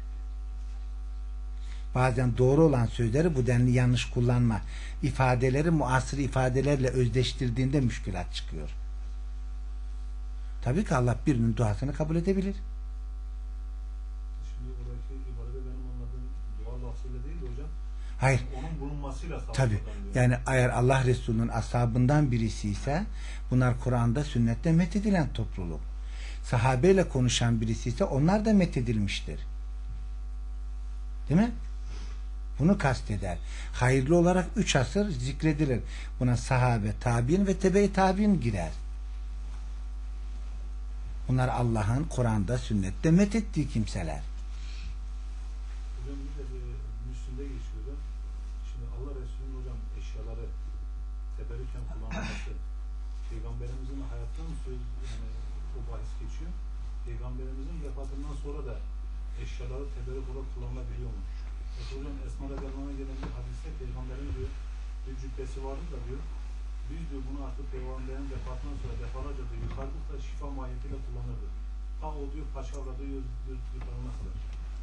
Bazen doğru olan sözleri bu denli yanlış kullanma ifadeleri muasır ifadelerle özdeştirdiğinde müşkülat çıkıyor. Tabii ki Allah birinin duasını kabul edebilir. Şimdi oradaki ibarede benim anladığım dua lafzıyla değil de hocam. Hayır. Onun bulunmasıyla Tabii. Yani eğer Allah Resulü'nün ashabından birisi ise bunlar Kur'an'da sünnette methedilen topluluk. Sahabeyle konuşan birisi ise onlar da methedilmiştir. Değil mi? Bunu kasteder. Hayırlı olarak 3 asır zikredilir. Buna sahabe, tabi'in ve tebe-i tabi'in girer. Bunlar Allah'ın Kur'an'da, sünnette methettiği kimseler. Hocam bir de Müslüm'de geçiyordu. Şimdi Allah Resulü'nün hocam eşyaları teberrüken kullanılması Peygamberimizin hayattan söz yani o bahis geçiyor. Peygamberimizin vefatından sonra da eşyaları teberrük olarak kullanılabiliyor mu? Hocam Esma Radyalan'a gelen bir hadiste Peygamberin diyor bir cübbesi vardı da diyor biz diyor bunu artık Peygamberin vefatından sonra defalarca diyor yıkardık da şifa mahiyetiyle kullanırdık. Ta o diyor paçavradı yıkarına kadar.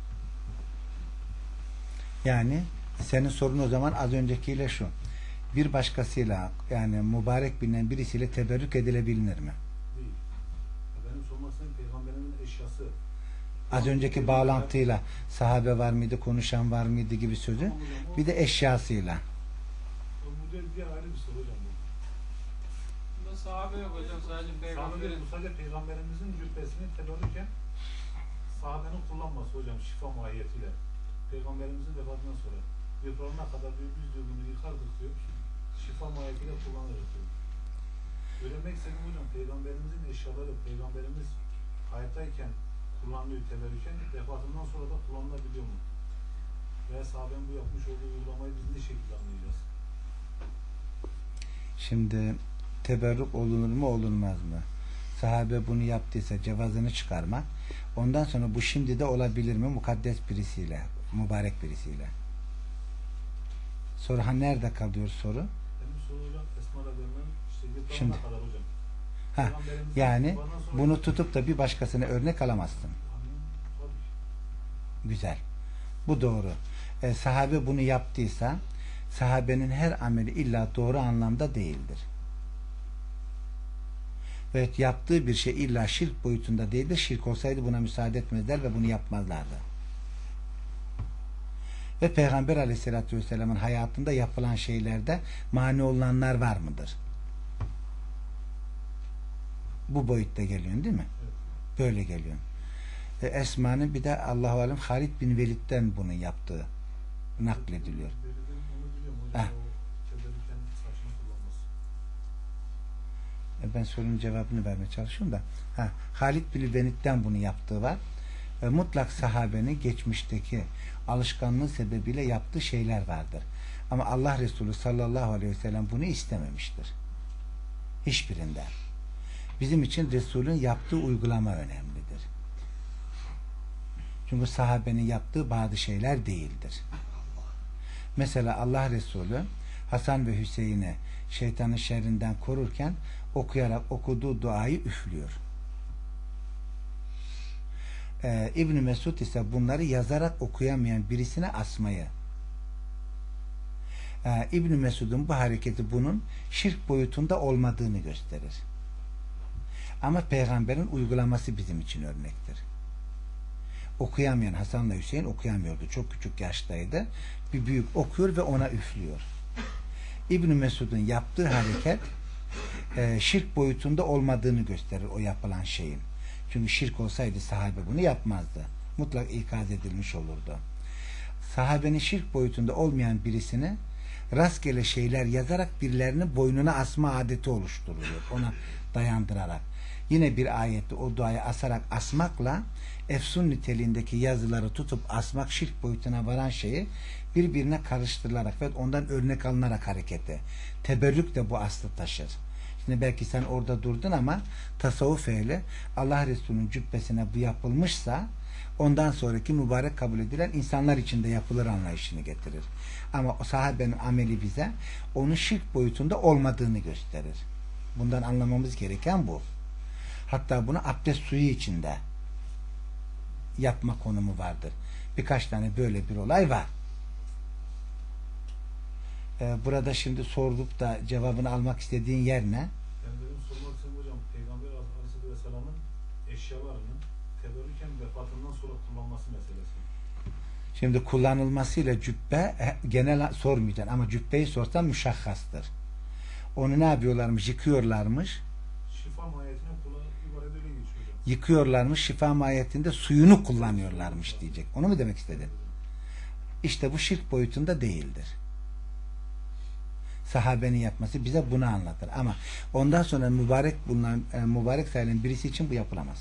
Yani senin sorun o zaman az öncekiyle şu. Bir başkasıyla yani mübarek bilinen birisiyle teberrük edilebilir mi? Değil. Benim sormak istediğim Peygamberin eşyası. Az önceki bağlantıyla sahabe var mıydı, konuşan var mıydı gibi sözü. Bir de eşyasıyla. Bu diğer ayrı bir soru hocam. Bunda sahabe yok hocam, sadece Sahabe peygamberin. bu sadece Peygamberimizin cübbesini teberrüken sahabenin kullanması hocam şifa mahiyetiyle. Peygamberimizin vefatından sonra yıpranana kadar diyor, biz diyor bunu yıkardık diyor. Şifa mahiyetiyle kullanırız diyor. Öğrenmek istediğim hocam Peygamberimizin eşyaları Peygamberimiz hayattayken kullandığı teberrüken vefatından sonra da kullanılabiliyor mu? Veya sahabenin bu yapmış olduğu uygulamayı biz ne şekilde anlayacağız? Şimdi teberrük olunur mu olunmaz mı? Sahabe bunu yaptıysa cevazını çıkarmak. Ondan sonra bu şimdi de olabilir mi? Mukaddes birisiyle, mübarek birisiyle. Soru nerede kalıyor soru? Benim soru hocam Esma Radyalan'ın işte yıpranana Şimdi. kadar hocam. Ha, Peygamberimizin yani vefatından sonra- bunu tutup da bir başkasına örnek alamazsın. Tabii ki. Güzel. Bu doğru. Sahabe bunu yaptıysa sahabenin her ameli illa doğru anlamda değildir. Ve yaptığı bir şey illa şirk boyutunda değildir. Şirk olsaydı buna müsaade etmezler ve bunu yapmazlardı. Ve Peygamber Aleyhisselatü Vesselam'ın hayatında yapılan şeylerde mani olanlar var mıdır? Bu boyutta geliyorsun değil mi? Evet. Böyle geliyor. Esma'nın bir de Allahu alem Halid bin Velid'den bunu yaptığı naklediliyor. Onu biliyorum hocam. Heh. O teberrüken saçını kullanması. Ben sorunun cevabını vermeye çalışıyorum da. Halid bin Velid'den bunu yaptığı var. Mutlak sahabenin geçmişteki alışkanlığı sebebiyle yaptığı şeyler vardır. Ama Allah Resulü sallallahu aleyhi ve sellem bunu istememiştir. Hiçbirinden. Bizim için Resulün yaptığı uygulama önemlidir. Çünkü sahabenin yaptığı bazı şeyler değildir. Mesela Allah Resulü Hasan ve Hüseyin'i şeytanın şerrinden korurken okuyarak okuduğu duayı üflüyor. İbn Mesud ise bunları yazarak okuyamayan birisine asmayı. İbn Mesud'un bu hareketi bunun şirk boyutunda olmadığını gösterir. Ama peygamberin uygulaması bizim için örnektir. Okuyamayan Hasan'la Hüseyin okuyamıyordu. Çok küçük yaştaydı. Bir büyük okuyor ve ona üflüyor. İbn Mesud'un yaptığı hareket şirk boyutunda olmadığını gösterir o yapılan şeyin. Çünkü şirk olsaydı sahabe bunu yapmazdı. Mutlak ikaz edilmiş olurdu. Sahabenin şirk boyutunda olmayan birisini rastgele şeyler yazarak birilerinin boynuna asma adeti oluşturuluyor. Ona dayandırarak. Yine bir ayette o duayı asarak asmakla efsun niteliğindeki yazıları tutup asmak şirk boyutuna varan şeyi birbirine karıştırılarak ve ondan örnek alınarak harekete. Teberrük de bu aslı taşır. Şimdi belki sen orada durdun ama tasavvuf ehli Allah Resulü'nün cübbesine bu yapılmışsa ondan sonraki mübarek kabul edilen insanlar için de yapılır anlayışını getirir. Ama o sahabenin ameli bize onun şirk boyutunda olmadığını gösterir. Bundan anlamamız gereken bu. Hatta bunu abdest suyu içinde yapma konumu vardır. Birkaç tane böyle bir olay var. Burada şimdi sorduk da cevabını almak istediğin yer ne? Yani benim sormak istediğim hocam Peygamber Aleyhisselam'ın eşyalarının teberrüken vefatından sonra kullanması meselesi. Şimdi kullanılmasıyla cübbe genel sormayacaksın ama cübbeyi sorsan müşakhastır. Onu ne yapıyorlarmış? Yıkıyorlarmış. Şifa mahiyetine ibaret öyle geçiyor hocam. Yıkıyorlarmış. Şifa mahiyetinde suyunu kullanıyorlarmış diyecek. Onu mu demek istedin? İşte bu şirk boyutunda değildir. Sahabenin yapması bize bunu anlatır. Ama ondan sonra mübarek bulunan mübarek sayılan birisi için bu yapılamaz.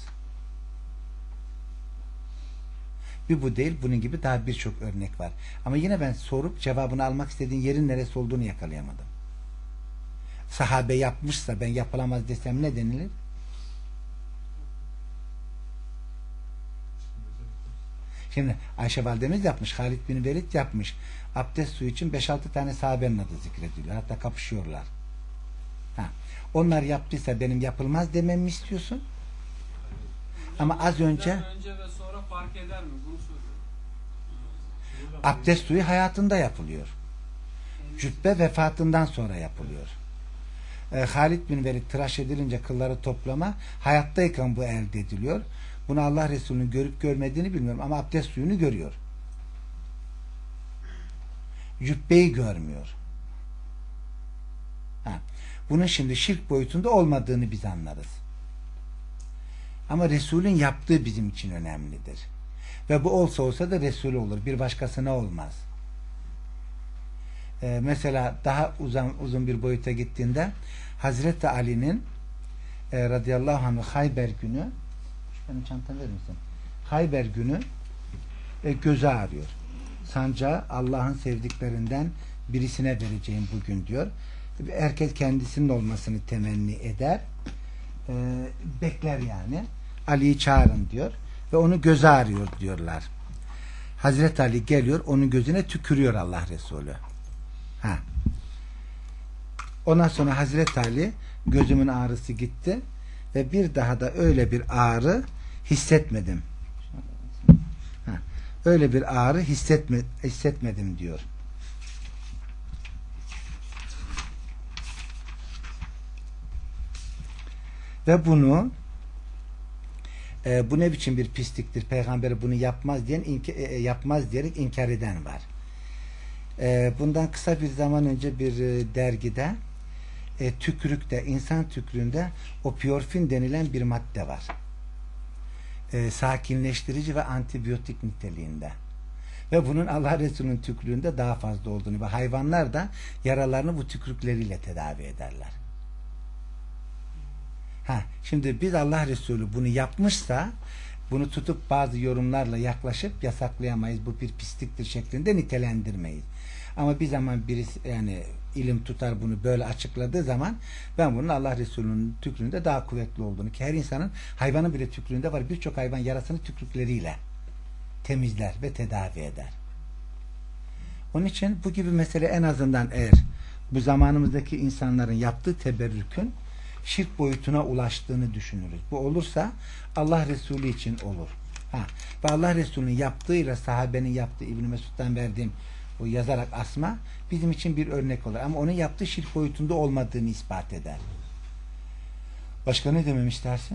Bir bu değil, bunun gibi daha birçok örnek var. Ama yine ben sorup cevabını almak istediğin yerin neresi olduğunu yakalayamadım. Sahabe yapmışsa ben yapılamaz desem ne denilir? Şimdi Ayşe validemiz yapmış, Halid bin Velid yapmış. Abdest suyu için 5-6 tane sahabenin adı zikrediliyor. Hatta kapışıyorlar. Onlar yaptıysa benim yapılmaz dememi istiyorsun? Ama az önce ve sonra fark eder mi? Bunu soruyorum. abdest suyu hayatında yapılıyor. Cübbe vefatından sonra yapılıyor. Halid bin Velid tıraş edilince kılları toplama hayattayken bu elde ediliyor. Bunu Allah Resulü'nün görüp görmediğini bilmiyorum ama abdest suyunu görüyor. Cübbeyi görmüyor. Bunun şimdi şirk boyutunda olmadığını biz anlarız. Ama Resul'ün yaptığı bizim için önemlidir. Ve bu olsa da Resul olur. Bir başkasına olmaz. Mesela daha uzun bir boyuta gittiğinde Hazreti Ali'nin radıyallahu anh Hayber günü, benim çantamı verir misin? Hayber günü gözü ağrıyor. Sancağı Allah'ın sevdiklerinden birisine vereceğim bugün diyor. Herkes kendisinin olmasını temenni eder. Bekler yani. Ali'yi çağırın diyor. Ve onu gözü ağrıyor diyorlar. Hazreti Ali geliyor, onun gözüne tükürüyor Allah Resulü. Ondan sonra Hazreti Ali gözümün ağrısı gitti ve bir daha da öyle bir ağrı hissetmedim. Öyle bir ağrı hissetmedim diyor. Ve bunu bu ne biçim bir pisliktir, peygamberi bunu yapmaz diyen yapmaz diyerek inkar eden var. Bundan kısa bir zaman önce bir dergide tükürükte, insan tükürüğünde opiorfin denilen bir madde var. Sakinleştirici ve antibiyotik niteliğinde. Ve bunun Allah Resulü'nün tükürüğünde daha fazla olduğunu ve hayvanlar da yaralarını bu tükürükleriyle tedavi ederler. Şimdi biz Allah Resulü bunu yapmışsa bunu tutup bazı yorumlarla yaklaşıp yasaklayamayız. Bu bir pisliktir şeklinde nitelendirmeyiz. Ama bir zaman birisi yani ilim tutar bunu böyle açıkladığı zaman ben bunun Allah Resulü'nün tükrüğünde daha kuvvetli olduğunu ki her insanın hayvanın bile tükrüğünde var. Birçok hayvan yarasını tükrükleriyle temizler ve tedavi eder. Onun için bu gibi mesele en azından eğer bu zamanımızdaki insanların yaptığı teberrükün şirk boyutuna ulaştığını düşünürüz. Bu olursa Allah Resulü için olur. Ve Allah Resulü'nün yaptığıyla sahabenin yaptığı İbn Mesud'dan verdiğim o yazarak asma bizim için bir örnek olur. Ama onun yaptığı şirk boyutunda olmadığını ispat eder. Başka ne demem istersin?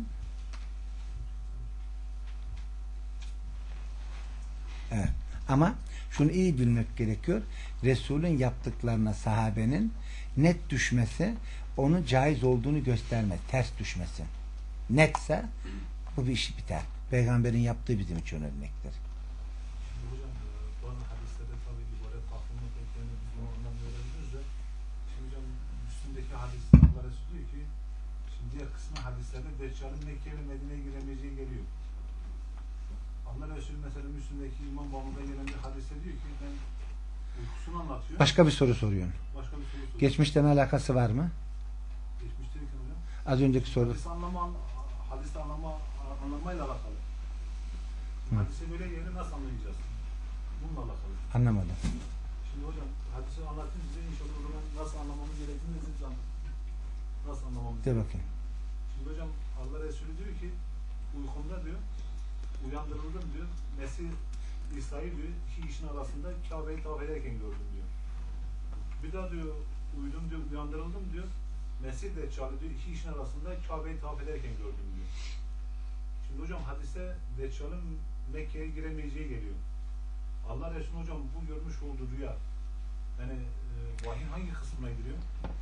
Evet. Ama şunu iyi bilmek gerekiyor. Resul'ün yaptıklarına sahabenin net düşmesi onun caiz olduğunu göstermez. Ters düşmesi. Netse bu bir işi biter. Peygamberin yaptığı bizim için örnektir. Şimdi hocam bazı hadislerde tabi ibaret aklımda beklerini biz bunu anlamıyoruz da şimdi hocam üstündeki hadis Allah Resulü diyor ki şimdi diğer kısmı hadislerde Deccal'in Mekke ile Medine'ye giremeyeceği geliyor. Allah Resulü mesela üstündeki İmam Babı'da gelen bir hadiste diyor ki ben uykusunu anlatıyor. Başka bir soru soruyorsun. Başka bir soru soruyor. Geçmişten alakası var mı? Geçmiş derken hocam. Az önceki soru. Hadis anlamayla alakalı. Hadise böyle yerini nasıl anlayacağız? Bununla alakalı. Anlamadım. Şimdi hocam hadisi anlattım size inşallah o zaman nasıl anlamamız gerektiğini siz nasıl anlamamız De gerektiğini. bakayım. Şimdi hocam Allah Resulü diyor ki uykumda diyor uyandırıldım diyor. Mesih İsa'yı diyor iki işin arasında Kabe'yi tavaf ederken gördüm diyor. Bir daha diyor uyudum diyor uyandırıldım diyor. Mesih Deccal'i diyor iki işin arasında Kabe'yi tavaf ederken gördüm diyor. Şimdi hocam hadise Deccal'in Mekke'ye giremeyeceği geliyor. Allah Resulü hocam bu görmüş olduğu rüya yani vahyin hangi kısmına giriyor?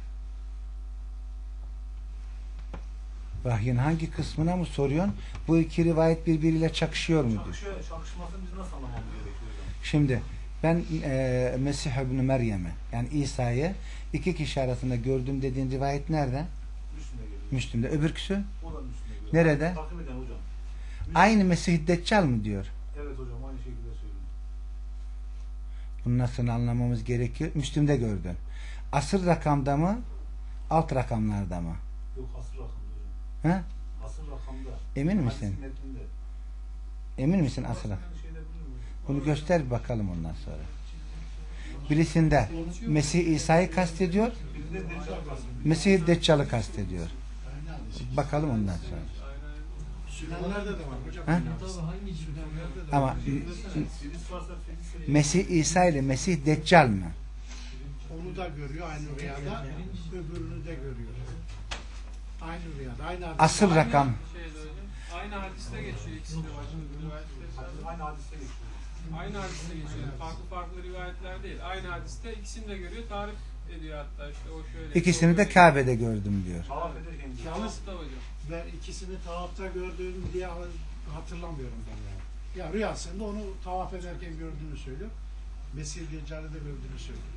Vahyin hangi kısmına mı soruyorsun? Bu iki rivayet birbiriyle çakışıyor mu diyor. Çakışmasını biz nasıl anlamamız gerekiyor hocam? Şimdi Ben Mesih ibn Meryem'i, yani İsa'yı iki kişi arasında gördüm dediğin rivayet nerede? Müslüme geliyor. Müslüm'de. Öbürküsü? O da Müslüme geliyor. Nerede? Takip eden hocam. Aynı Mesih Deccal mı diyor? Evet hocam, aynı şekilde söylüyorum. Bunu nasıl anlamamız gerekiyor? Müslüm'de gördün. Asır rakamda mı? Alt rakamlarda mı? Yok, asır rakamda hocam. He? Asır rakamda. Emin misin? Hadisin metninde. Emin misin asıl rakam? Aynı şeyde biliyor musun? Bunu göster bir bakalım ondan sonra. Birisinde Mesih İsa'yı kastediyor, Birinde Deccal kastediyor. Mesih Deccal'ı kastediyor. Bakalım ondan sonra. Sünenlerde de var hocam. Ha? Tabii hangi cümlelerde de Ama Filiz varsa Filiz Mesih İsa ile Mesih Deccal mı? Onu da görüyor aynı rüyada, öbürünü de görüyor. Aynı rüyada, aynı hadis. Asıl rakam. Şeyde hocam, aynı hadiste geçiyor ikisi de var. aynı hadiste geçiyor. Aynı hadiste geçiyor. Farklı farklı rivayetler değil. Aynı hadiste ikisini de görüyor. Tarif ediyor hatta işte o şöyle. İkisini de Kabe'de gördüm diyor. Tavaf ederken diyor. Yalnız Hasta hocam. ben ikisini tavafta gördüğüm diye hatırlamıyorum ben yani. Ya rüyasında onu tavaf ederken gördüğünü söylüyor. Mesih Deccal'i de gördüğünü söylüyor.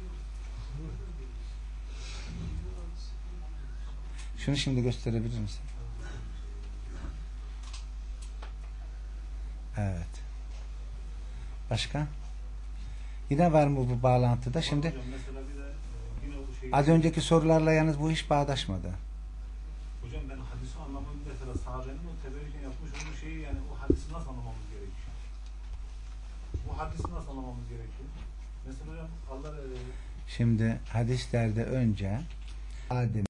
Şunu şimdi gösterebilir misin? Evet. Başka? Yine var mı bu bağlantıda? Şimdi Hocam mesela bir de yine o şey. az önceki sorularla yalnız bu iş bağdaşmadı. Hocam ben hadisi anlamam, mesela sahabenin o teberrüken yapmış olduğu şeyi, yani o hadisi nasıl anlamamız gerekiyor? Bu hadisi nasıl anlamamız gerekiyor? Mesela hocam Allah Şimdi hadislerde önce Adem